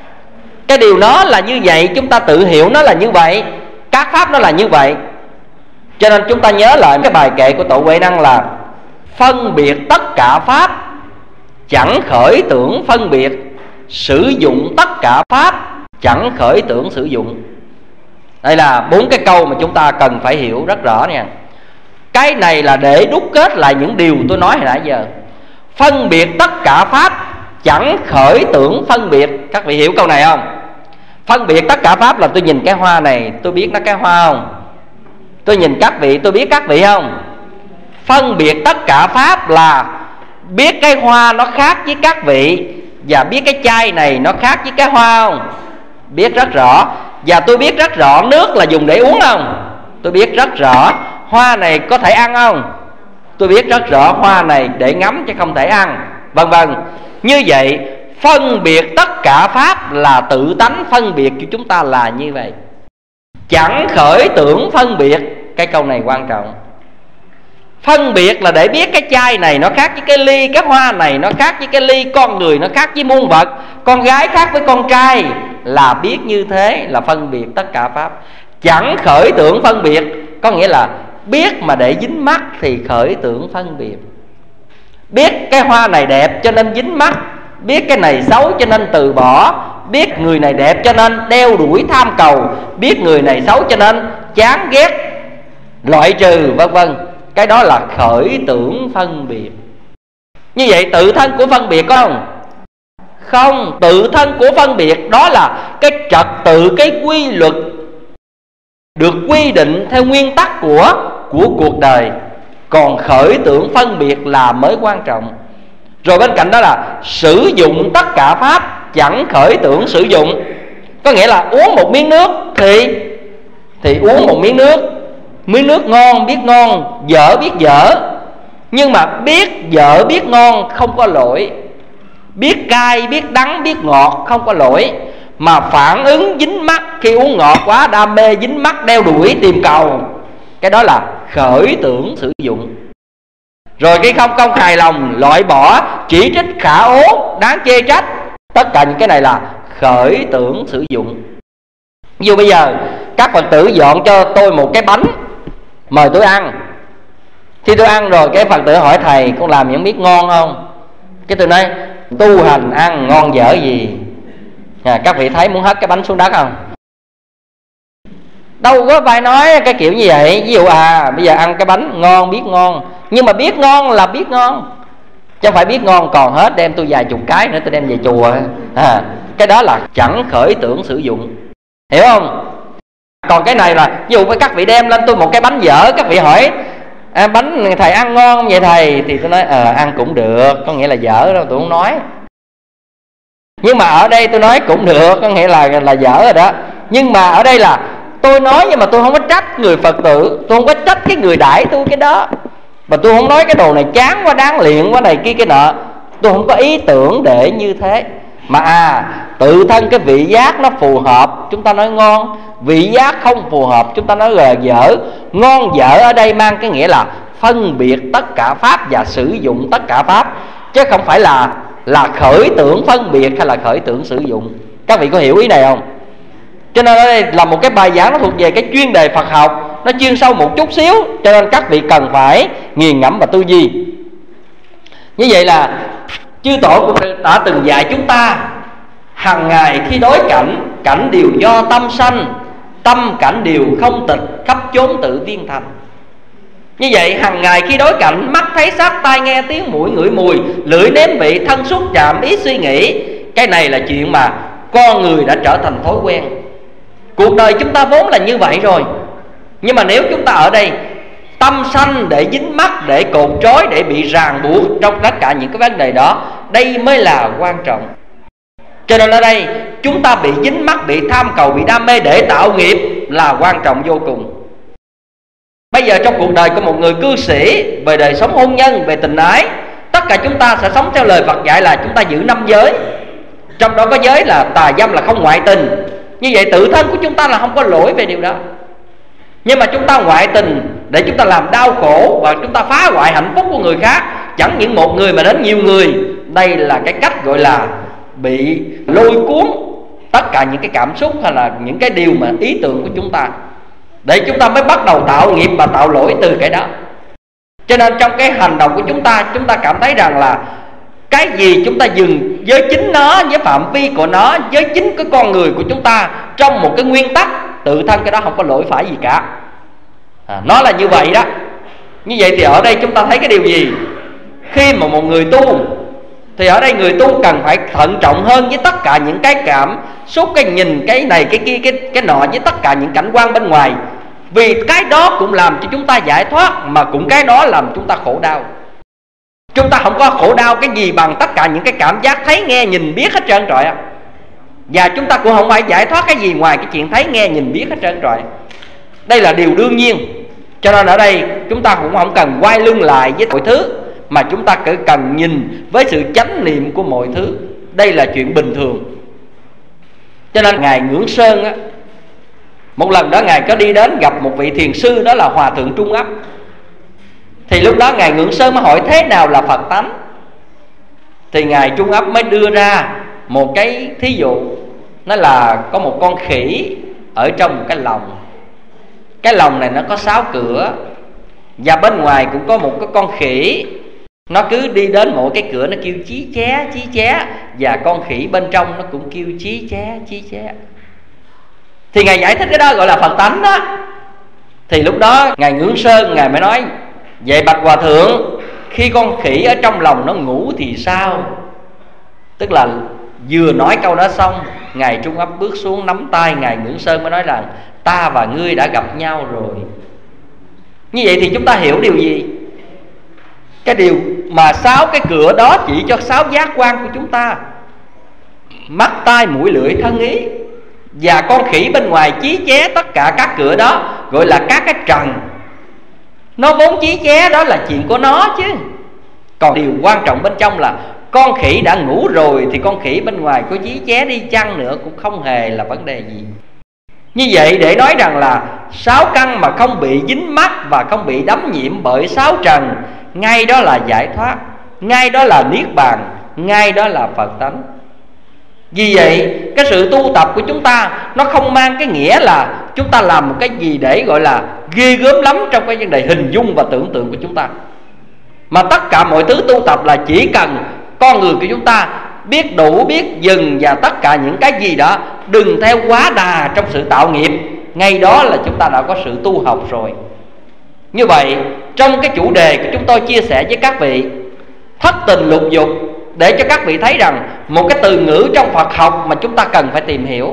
Cái điều nó là như vậy, chúng ta tự hiểu nó là như vậy, các pháp nó là như vậy. Cho nên chúng ta nhớ lại cái bài kệ của Tổ Huệ Năng là phân biệt tất cả pháp, chẳng khởi tưởng phân biệt, sử dụng tất cả pháp, chẳng khởi tưởng sử dụng. Đây là 4 cái câu mà chúng ta cần phải hiểu rất rõ nha. Cái này là để đúc kết lại những điều tôi nói hồi nãy giờ. Phân biệt tất cả pháp, chẳng khởi tưởng phân biệt. Các vị hiểu câu này không? Phân biệt tất cả pháp là tôi nhìn cái hoa này, tôi biết nó cái hoa không? Tôi nhìn các vị, tôi biết các vị không? Phân biệt tất cả pháp là biết cái hoa nó khác với các vị, và biết cái chai này nó khác với cái hoa không? Biết rất rõ. Và tôi biết rất rõ nước là dùng để uống không? Tôi biết rất rõ. Hoa này có thể ăn không? Tôi biết rất rõ hoa này để ngắm chứ không thể ăn, vân vân. Như vậy phân biệt tất cả pháp là tự tánh phân biệt của chúng ta là như vậy. Chẳng khởi tưởng phân biệt. Cái câu này quan trọng. Phân biệt là để biết cái chai này nó khác với cái ly, cái hoa này nó khác với cái ly, con người nó khác với muôn vật, con gái khác với con trai. Là biết như thế là phân biệt tất cả pháp. Chẳng khởi tưởng phân biệt, có nghĩa là biết mà để dính mắt thì khởi tưởng phân biệt. Biết cái hoa này đẹp cho nên dính mắt, biết cái này xấu cho nên từ bỏ, biết người này đẹp cho nên đeo đuổi tham cầu, biết người này xấu cho nên chán ghét, loại trừ, vân vân. Cái đó là khởi tưởng phân biệt. Như vậy tự thân của phân biệt có không? Không. Tự thân của phân biệt đó là cái trật tự, cái quy luật được quy định theo nguyên tắc của cuộc đời. Còn khởi tưởng phân biệt là mới quan trọng. Rồi bên cạnh đó là sử dụng tất cả pháp, chẳng khởi tưởng sử dụng. Có nghĩa là uống một miếng nước thì uống một miếng nước. Miếng nước ngon biết ngon, dở biết dở. Nhưng mà biết dở biết ngon không có lỗi. Biết cay, biết đắng, biết ngọt không có lỗi. Mà phản ứng dính mắt khi uống ngọt quá, đam mê dính mắt đeo đuổi tìm cầu, cái đó là khởi tưởng sử dụng. Rồi khi không hài lòng, loại bỏ, chỉ trích, khả ố, đáng chê trách, tất cả những cái này là khởi tưởng sử dụng. Ví dụ bây giờ các Phật tử dọn cho tôi một cái bánh, mời tôi ăn. Khi tôi ăn rồi cái Phật tử hỏi thầy con làm những biết ngon không? Cái tôi nói tu hành ăn ngon dở gì. Các vị thấy muốn hất cái bánh xuống đất không? Đâu có phải nói cái kiểu như vậy. Ví dụ bây giờ ăn cái bánh ngon biết ngon, nhưng mà biết ngon là biết ngon, chứ không phải biết ngon còn hết đem tôi vài chục cái nữa tôi đem về chùa. Cái đó là chẳng khởi tưởng sử dụng. Hiểu không? Còn cái này là ví dụ với các vị đem lên tôi một cái bánh dở, các vị hỏi bánh thầy ăn ngon không vậy thầy? Thì tôi nói ăn cũng được, có nghĩa là dở đâu tôi không nói. Nhưng mà ở đây tôi nói cũng được, có nghĩa là dở rồi đó. Nhưng mà ở đây là tôi nói nhưng mà tôi không có trách người Phật tử, tôi không có trách cái người đãi tôi cái đó. Mà tôi không nói cái đồ này chán quá, đáng luyện quá này kia cái nọ. Tôi không có ý tưởng để như thế. Mà tự thân cái vị giác nó phù hợp chúng ta nói ngon, vị giác không phù hợp chúng ta nói là dở. Ngon dở ở đây mang cái nghĩa là phân biệt tất cả pháp và sử dụng tất cả pháp, chứ không phải là khởi tưởng phân biệt hay là khởi tưởng sử dụng. Các vị có hiểu ý này không? Cho nên ở đây là một cái bài giảng nó thuộc về cái chuyên đề Phật học, nó chuyên sâu một chút xíu, cho nên các vị cần phải nghiền ngẫm và tư duy. Như vậy là chư tổ cũng đã từng dạy chúng ta hằng ngày khi đối cảnh, cảnh đều do tâm sanh, tâm cảnh đều không tịch, khắp chốn tự viên thành. Như vậy hằng ngày khi đối cảnh, mắt thấy sắc, tai nghe tiếng, mũi ngửi mùi, lưỡi nếm vị, thân xúc chạm, ý suy nghĩ. Cái này là chuyện mà con người đã trở thành thói quen. Cuộc đời chúng ta vốn là như vậy rồi. Nhưng mà nếu chúng ta ở đây tâm sanh để dính mắc, để cột trói, để bị ràng buộc trong tất cả những cái vấn đề đó, đây mới là quan trọng. Cho nên ở đây chúng ta bị dính mắc, bị tham cầu, bị đam mê để tạo nghiệp là quan trọng vô cùng. Bây giờ trong cuộc đời của một người cư sĩ, về đời sống hôn nhân, về tình ái, tất cả chúng ta sẽ sống theo lời Phật dạy là chúng ta giữ 5 giới. Trong đó có giới là tà dâm, là không ngoại tình. Như vậy tự thân của chúng ta là không có lỗi về điều đó. Nhưng mà chúng ta ngoại tình để chúng ta làm đau khổ và chúng ta phá hoại hạnh phúc của người khác, chẳng những một người mà đến nhiều người. Đây là cái cách gọi là bị lôi cuốn tất cả những cái cảm xúc hay là những cái điều mà ý tưởng của chúng ta, để chúng ta mới bắt đầu tạo nghiệp và tạo lỗi từ cái đó. Cho nên trong cái hành động của chúng ta cảm thấy rằng là cái gì chúng ta dừng với chính nó, với phạm vi của nó, với chính cái con người của chúng ta, trong một cái nguyên tắc tự thân cái đó không có lỗi phải gì cả. Nó là như vậy đó. Như vậy thì ở đây chúng ta thấy cái điều gì? Khi mà một người tu thì ở đây người tu cần phải thận trọng hơn với tất cả những cái cảm xúc, cái nhìn, cái này, cái kia, cái nọ, với tất cả những cảnh quan bên ngoài. Vì cái đó cũng làm cho chúng ta giải thoát, mà cũng cái đó làm chúng ta khổ đau. Chúng ta không có khổ đau cái gì bằng tất cả những cái cảm giác thấy, nghe, nhìn, biết hết trơn trọi. Và chúng ta cũng không phải giải thoát cái gì ngoài cái chuyện thấy, nghe, nhìn, biết hết trơn trọi. Đây là điều đương nhiên. Cho nên ở đây chúng ta cũng không cần quay lưng lại với mọi thứ, mà chúng ta cứ cần nhìn với sự chánh niệm của mọi thứ. Đây là chuyện bình thường. Cho nên Ngài Ngưỡng Sơn á, một lần đó Ngài có đi đến gặp một vị thiền sư, đó là Hòa Thượng Trung Ấp. Thì lúc đó Ngài Ngưỡng Sơn mới hỏi thế nào là Phật tánh. Thì Ngài Trung Ấp mới đưa ra một cái thí dụ. Nó là có một con khỉ ở trong một cái lồng. Cái lồng này nó có 6 cửa, và bên ngoài cũng có một cái con khỉ. Nó cứ đi đến mỗi cái cửa nó kêu chí ché. Và con khỉ bên trong nó cũng kêu chí ché. Thì Ngài giải thích cái đó gọi là Phật tánh đó. Thì lúc đó Ngài Ngưỡng Sơn Ngài mới nói: vậy bạch Hòa Thượng, khi con khỉ ở trong lòng nó ngủ thì sao? Tức là vừa nói câu đó xong, Ngài Trung Ấp bước xuống nắm tay Ngài Ngưỡng Sơn mới nói rằng: ta và ngươi đã gặp nhau rồi. Như vậy thì chúng ta hiểu điều gì? Cái điều mà 6 cái cửa đó chỉ cho 6 giác quan của chúng ta: mắt, tai, mũi, lưỡi, thân, ý. Và con khỉ bên ngoài chí ché tất cả các cửa đó, gọi là các cái trần. Nó vốn chí ché đó là chuyện của nó chứ. Còn điều quan trọng bên trong là con khỉ đã ngủ rồi thì con khỉ bên ngoài có chí ché đi chăng nữa cũng không hề là vấn đề gì. Như vậy để nói rằng là 6 căn mà không bị dính mắc và không bị đắm nhiễm bởi 6 trần, ngay đó là giải thoát, ngay đó là niết bàn, ngay đó là Phật tánh. Vì vậy cái sự tu tập của chúng ta nó không mang cái nghĩa là chúng ta làm một cái gì để gọi là ghê gớm lắm trong cái vấn đề hình dung và tưởng tượng của chúng ta. Mà tất cả mọi thứ tu tập là chỉ cần con người của chúng ta biết đủ, biết dừng, và tất cả những cái gì đó đừng theo quá đà trong sự tạo nghiệp, ngay đó là chúng ta đã có sự tu học rồi. Như vậy trong cái chủ đề của chúng tôi chia sẻ với các vị thất tình lục dục, để cho các vị thấy rằng một cái từ ngữ trong Phật học mà chúng ta cần phải tìm hiểu.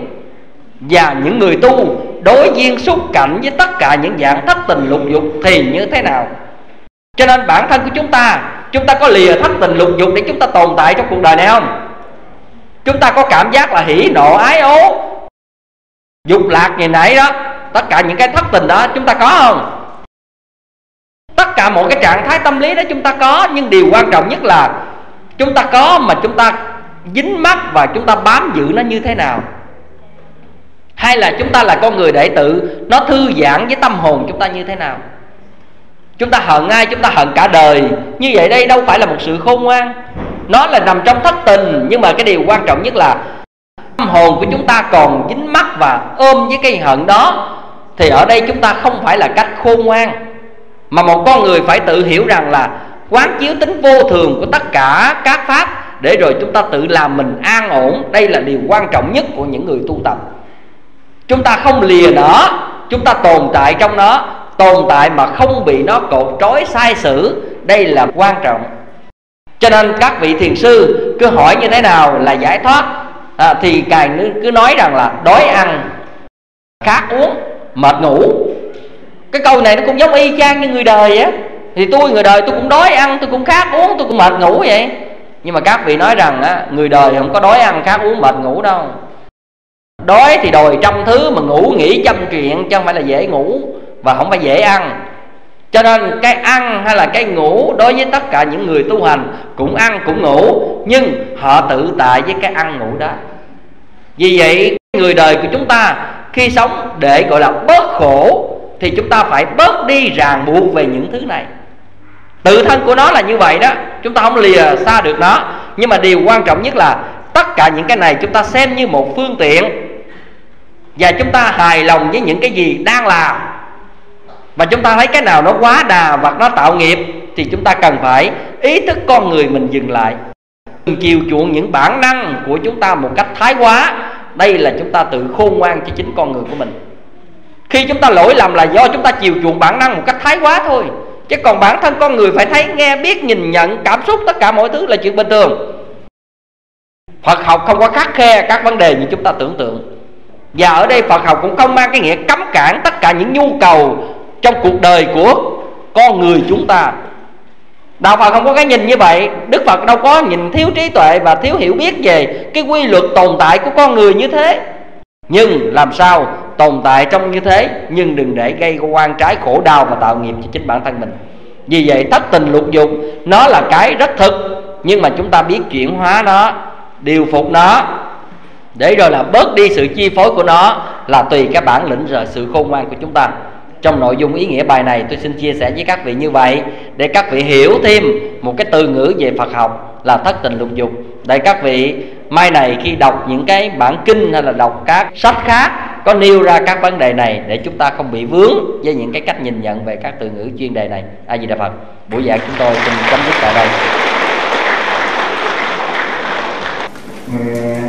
Và những người tu đối duyên xúc cảnh với tất cả những dạng thất tình lục dục thì như thế nào. Cho nên bản thân của chúng ta có lìa thất tình lục dục để chúng ta tồn tại trong cuộc đời này không? Chúng ta có cảm giác là hỉ nộ ái ố, dục lạc ngày nãy đó, tất cả những cái thất tình đó chúng ta có không? Tất cả mọi cái trạng thái tâm lý đó chúng ta có. Nhưng điều quan trọng nhất là chúng ta có mà chúng ta dính mắc và chúng ta bám giữ nó như thế nào? Hay là chúng ta là con người đệ tử, nó thư giãn với tâm hồn chúng ta như thế nào? Chúng ta hận ai? Chúng ta hận cả đời. Như vậy đây đâu phải là một sự khôn ngoan. Nó là nằm trong thất tình. Nhưng mà cái điều quan trọng nhất là tâm hồn của chúng ta còn dính mắc và ôm với cái hận đó, thì ở đây chúng ta không phải là cách khôn ngoan. Mà một con người phải tự hiểu rằng là quán chiếu tính vô thường của tất cả các pháp, để rồi chúng ta tự làm mình an ổn. Đây là điều quan trọng nhất của những người tu tập. Chúng ta không lìa nó, chúng ta tồn tại trong nó, tồn tại mà không bị nó cột trói sai sử. Đây là quan trọng. Cho nên các vị thiền sư cứ hỏi như thế nào là giải thoát, thì Ngài cứ nói rằng là đói ăn, khát uống, mệt ngủ. Cái câu này nó cũng giống y chang như người đời á. Thì tôi người đời tôi cũng đói ăn, tôi cũng khát uống, tôi cũng mệt ngủ vậy. Nhưng mà các vị nói rằng á, người đời không có đói ăn, khát uống, mệt ngủ đâu. Đói thì đòi trăm thứ, mà ngủ nghĩ trăm chuyện, chứ không phải là dễ ngủ và không phải dễ ăn. Cho nên cái ăn hay là cái ngủ đối với tất cả những người tu hành cũng ăn cũng ngủ, nhưng họ tự tại với cái ăn ngủ đó. Vì vậy người đời của chúng ta khi sống để gọi là bớt khổ, thì chúng ta phải bớt đi ràng buộc về những thứ này. Tự thân của nó là như vậy đó, chúng ta không lìa xa được nó. Nhưng mà điều quan trọng nhất là tất cả những cái này chúng ta xem như một phương tiện, và chúng ta hài lòng với những cái gì đang làm. Và chúng ta thấy cái nào nó quá đà hoặc nó tạo nghiệp, thì chúng ta cần phải ý thức con người mình dừng lại, đừng chiều chuộng những bản năng của chúng ta một cách thái quá. Đây là chúng ta tự khôn ngoan cho chính con người của mình. Khi chúng ta lỗi lầm là do chúng ta chiều chuộng bản năng một cách thái quá thôi. Chứ còn bản thân con người phải thấy, nghe, biết, nhìn nhận, cảm xúc, tất cả mọi thứ là chuyện bình thường. Phật học không có khắt khe các vấn đề như chúng ta tưởng tượng. Và ở đây Phật học cũng không mang cái nghĩa cấm cản tất cả những nhu cầu trong cuộc đời của con người chúng ta. Đạo Phật không có cái nhìn như vậy. Đức Phật đâu có nhìn thiếu trí tuệ và thiếu hiểu biết về cái quy luật tồn tại của con người như thế. Nhưng làm sao tồn tại trong như thế, nhưng đừng để gây oan trái khổ đau và tạo nghiệp cho chính bản thân mình. Vì vậy thất tình lục dục nó là cái rất thực, nhưng mà chúng ta biết chuyển hóa nó, điều phục nó, để rồi là bớt đi sự chi phối của nó, là tùy cái bản lĩnh và sự khôn ngoan của chúng ta. Trong nội dung ý nghĩa bài này tôi xin chia sẻ với các vị như vậy, để các vị hiểu thêm một cái từ ngữ về Phật học là thất tình lục dục. Để các vị mai này khi đọc những cái bản kinh hay là đọc các sách khác có nêu ra các vấn đề này, để chúng ta không bị vướng với những cái cách nhìn nhận về các từ ngữ chuyên đề này. A Di Đà Phật. Buổi giảng chúng tôi xin chấm dứt tại đây.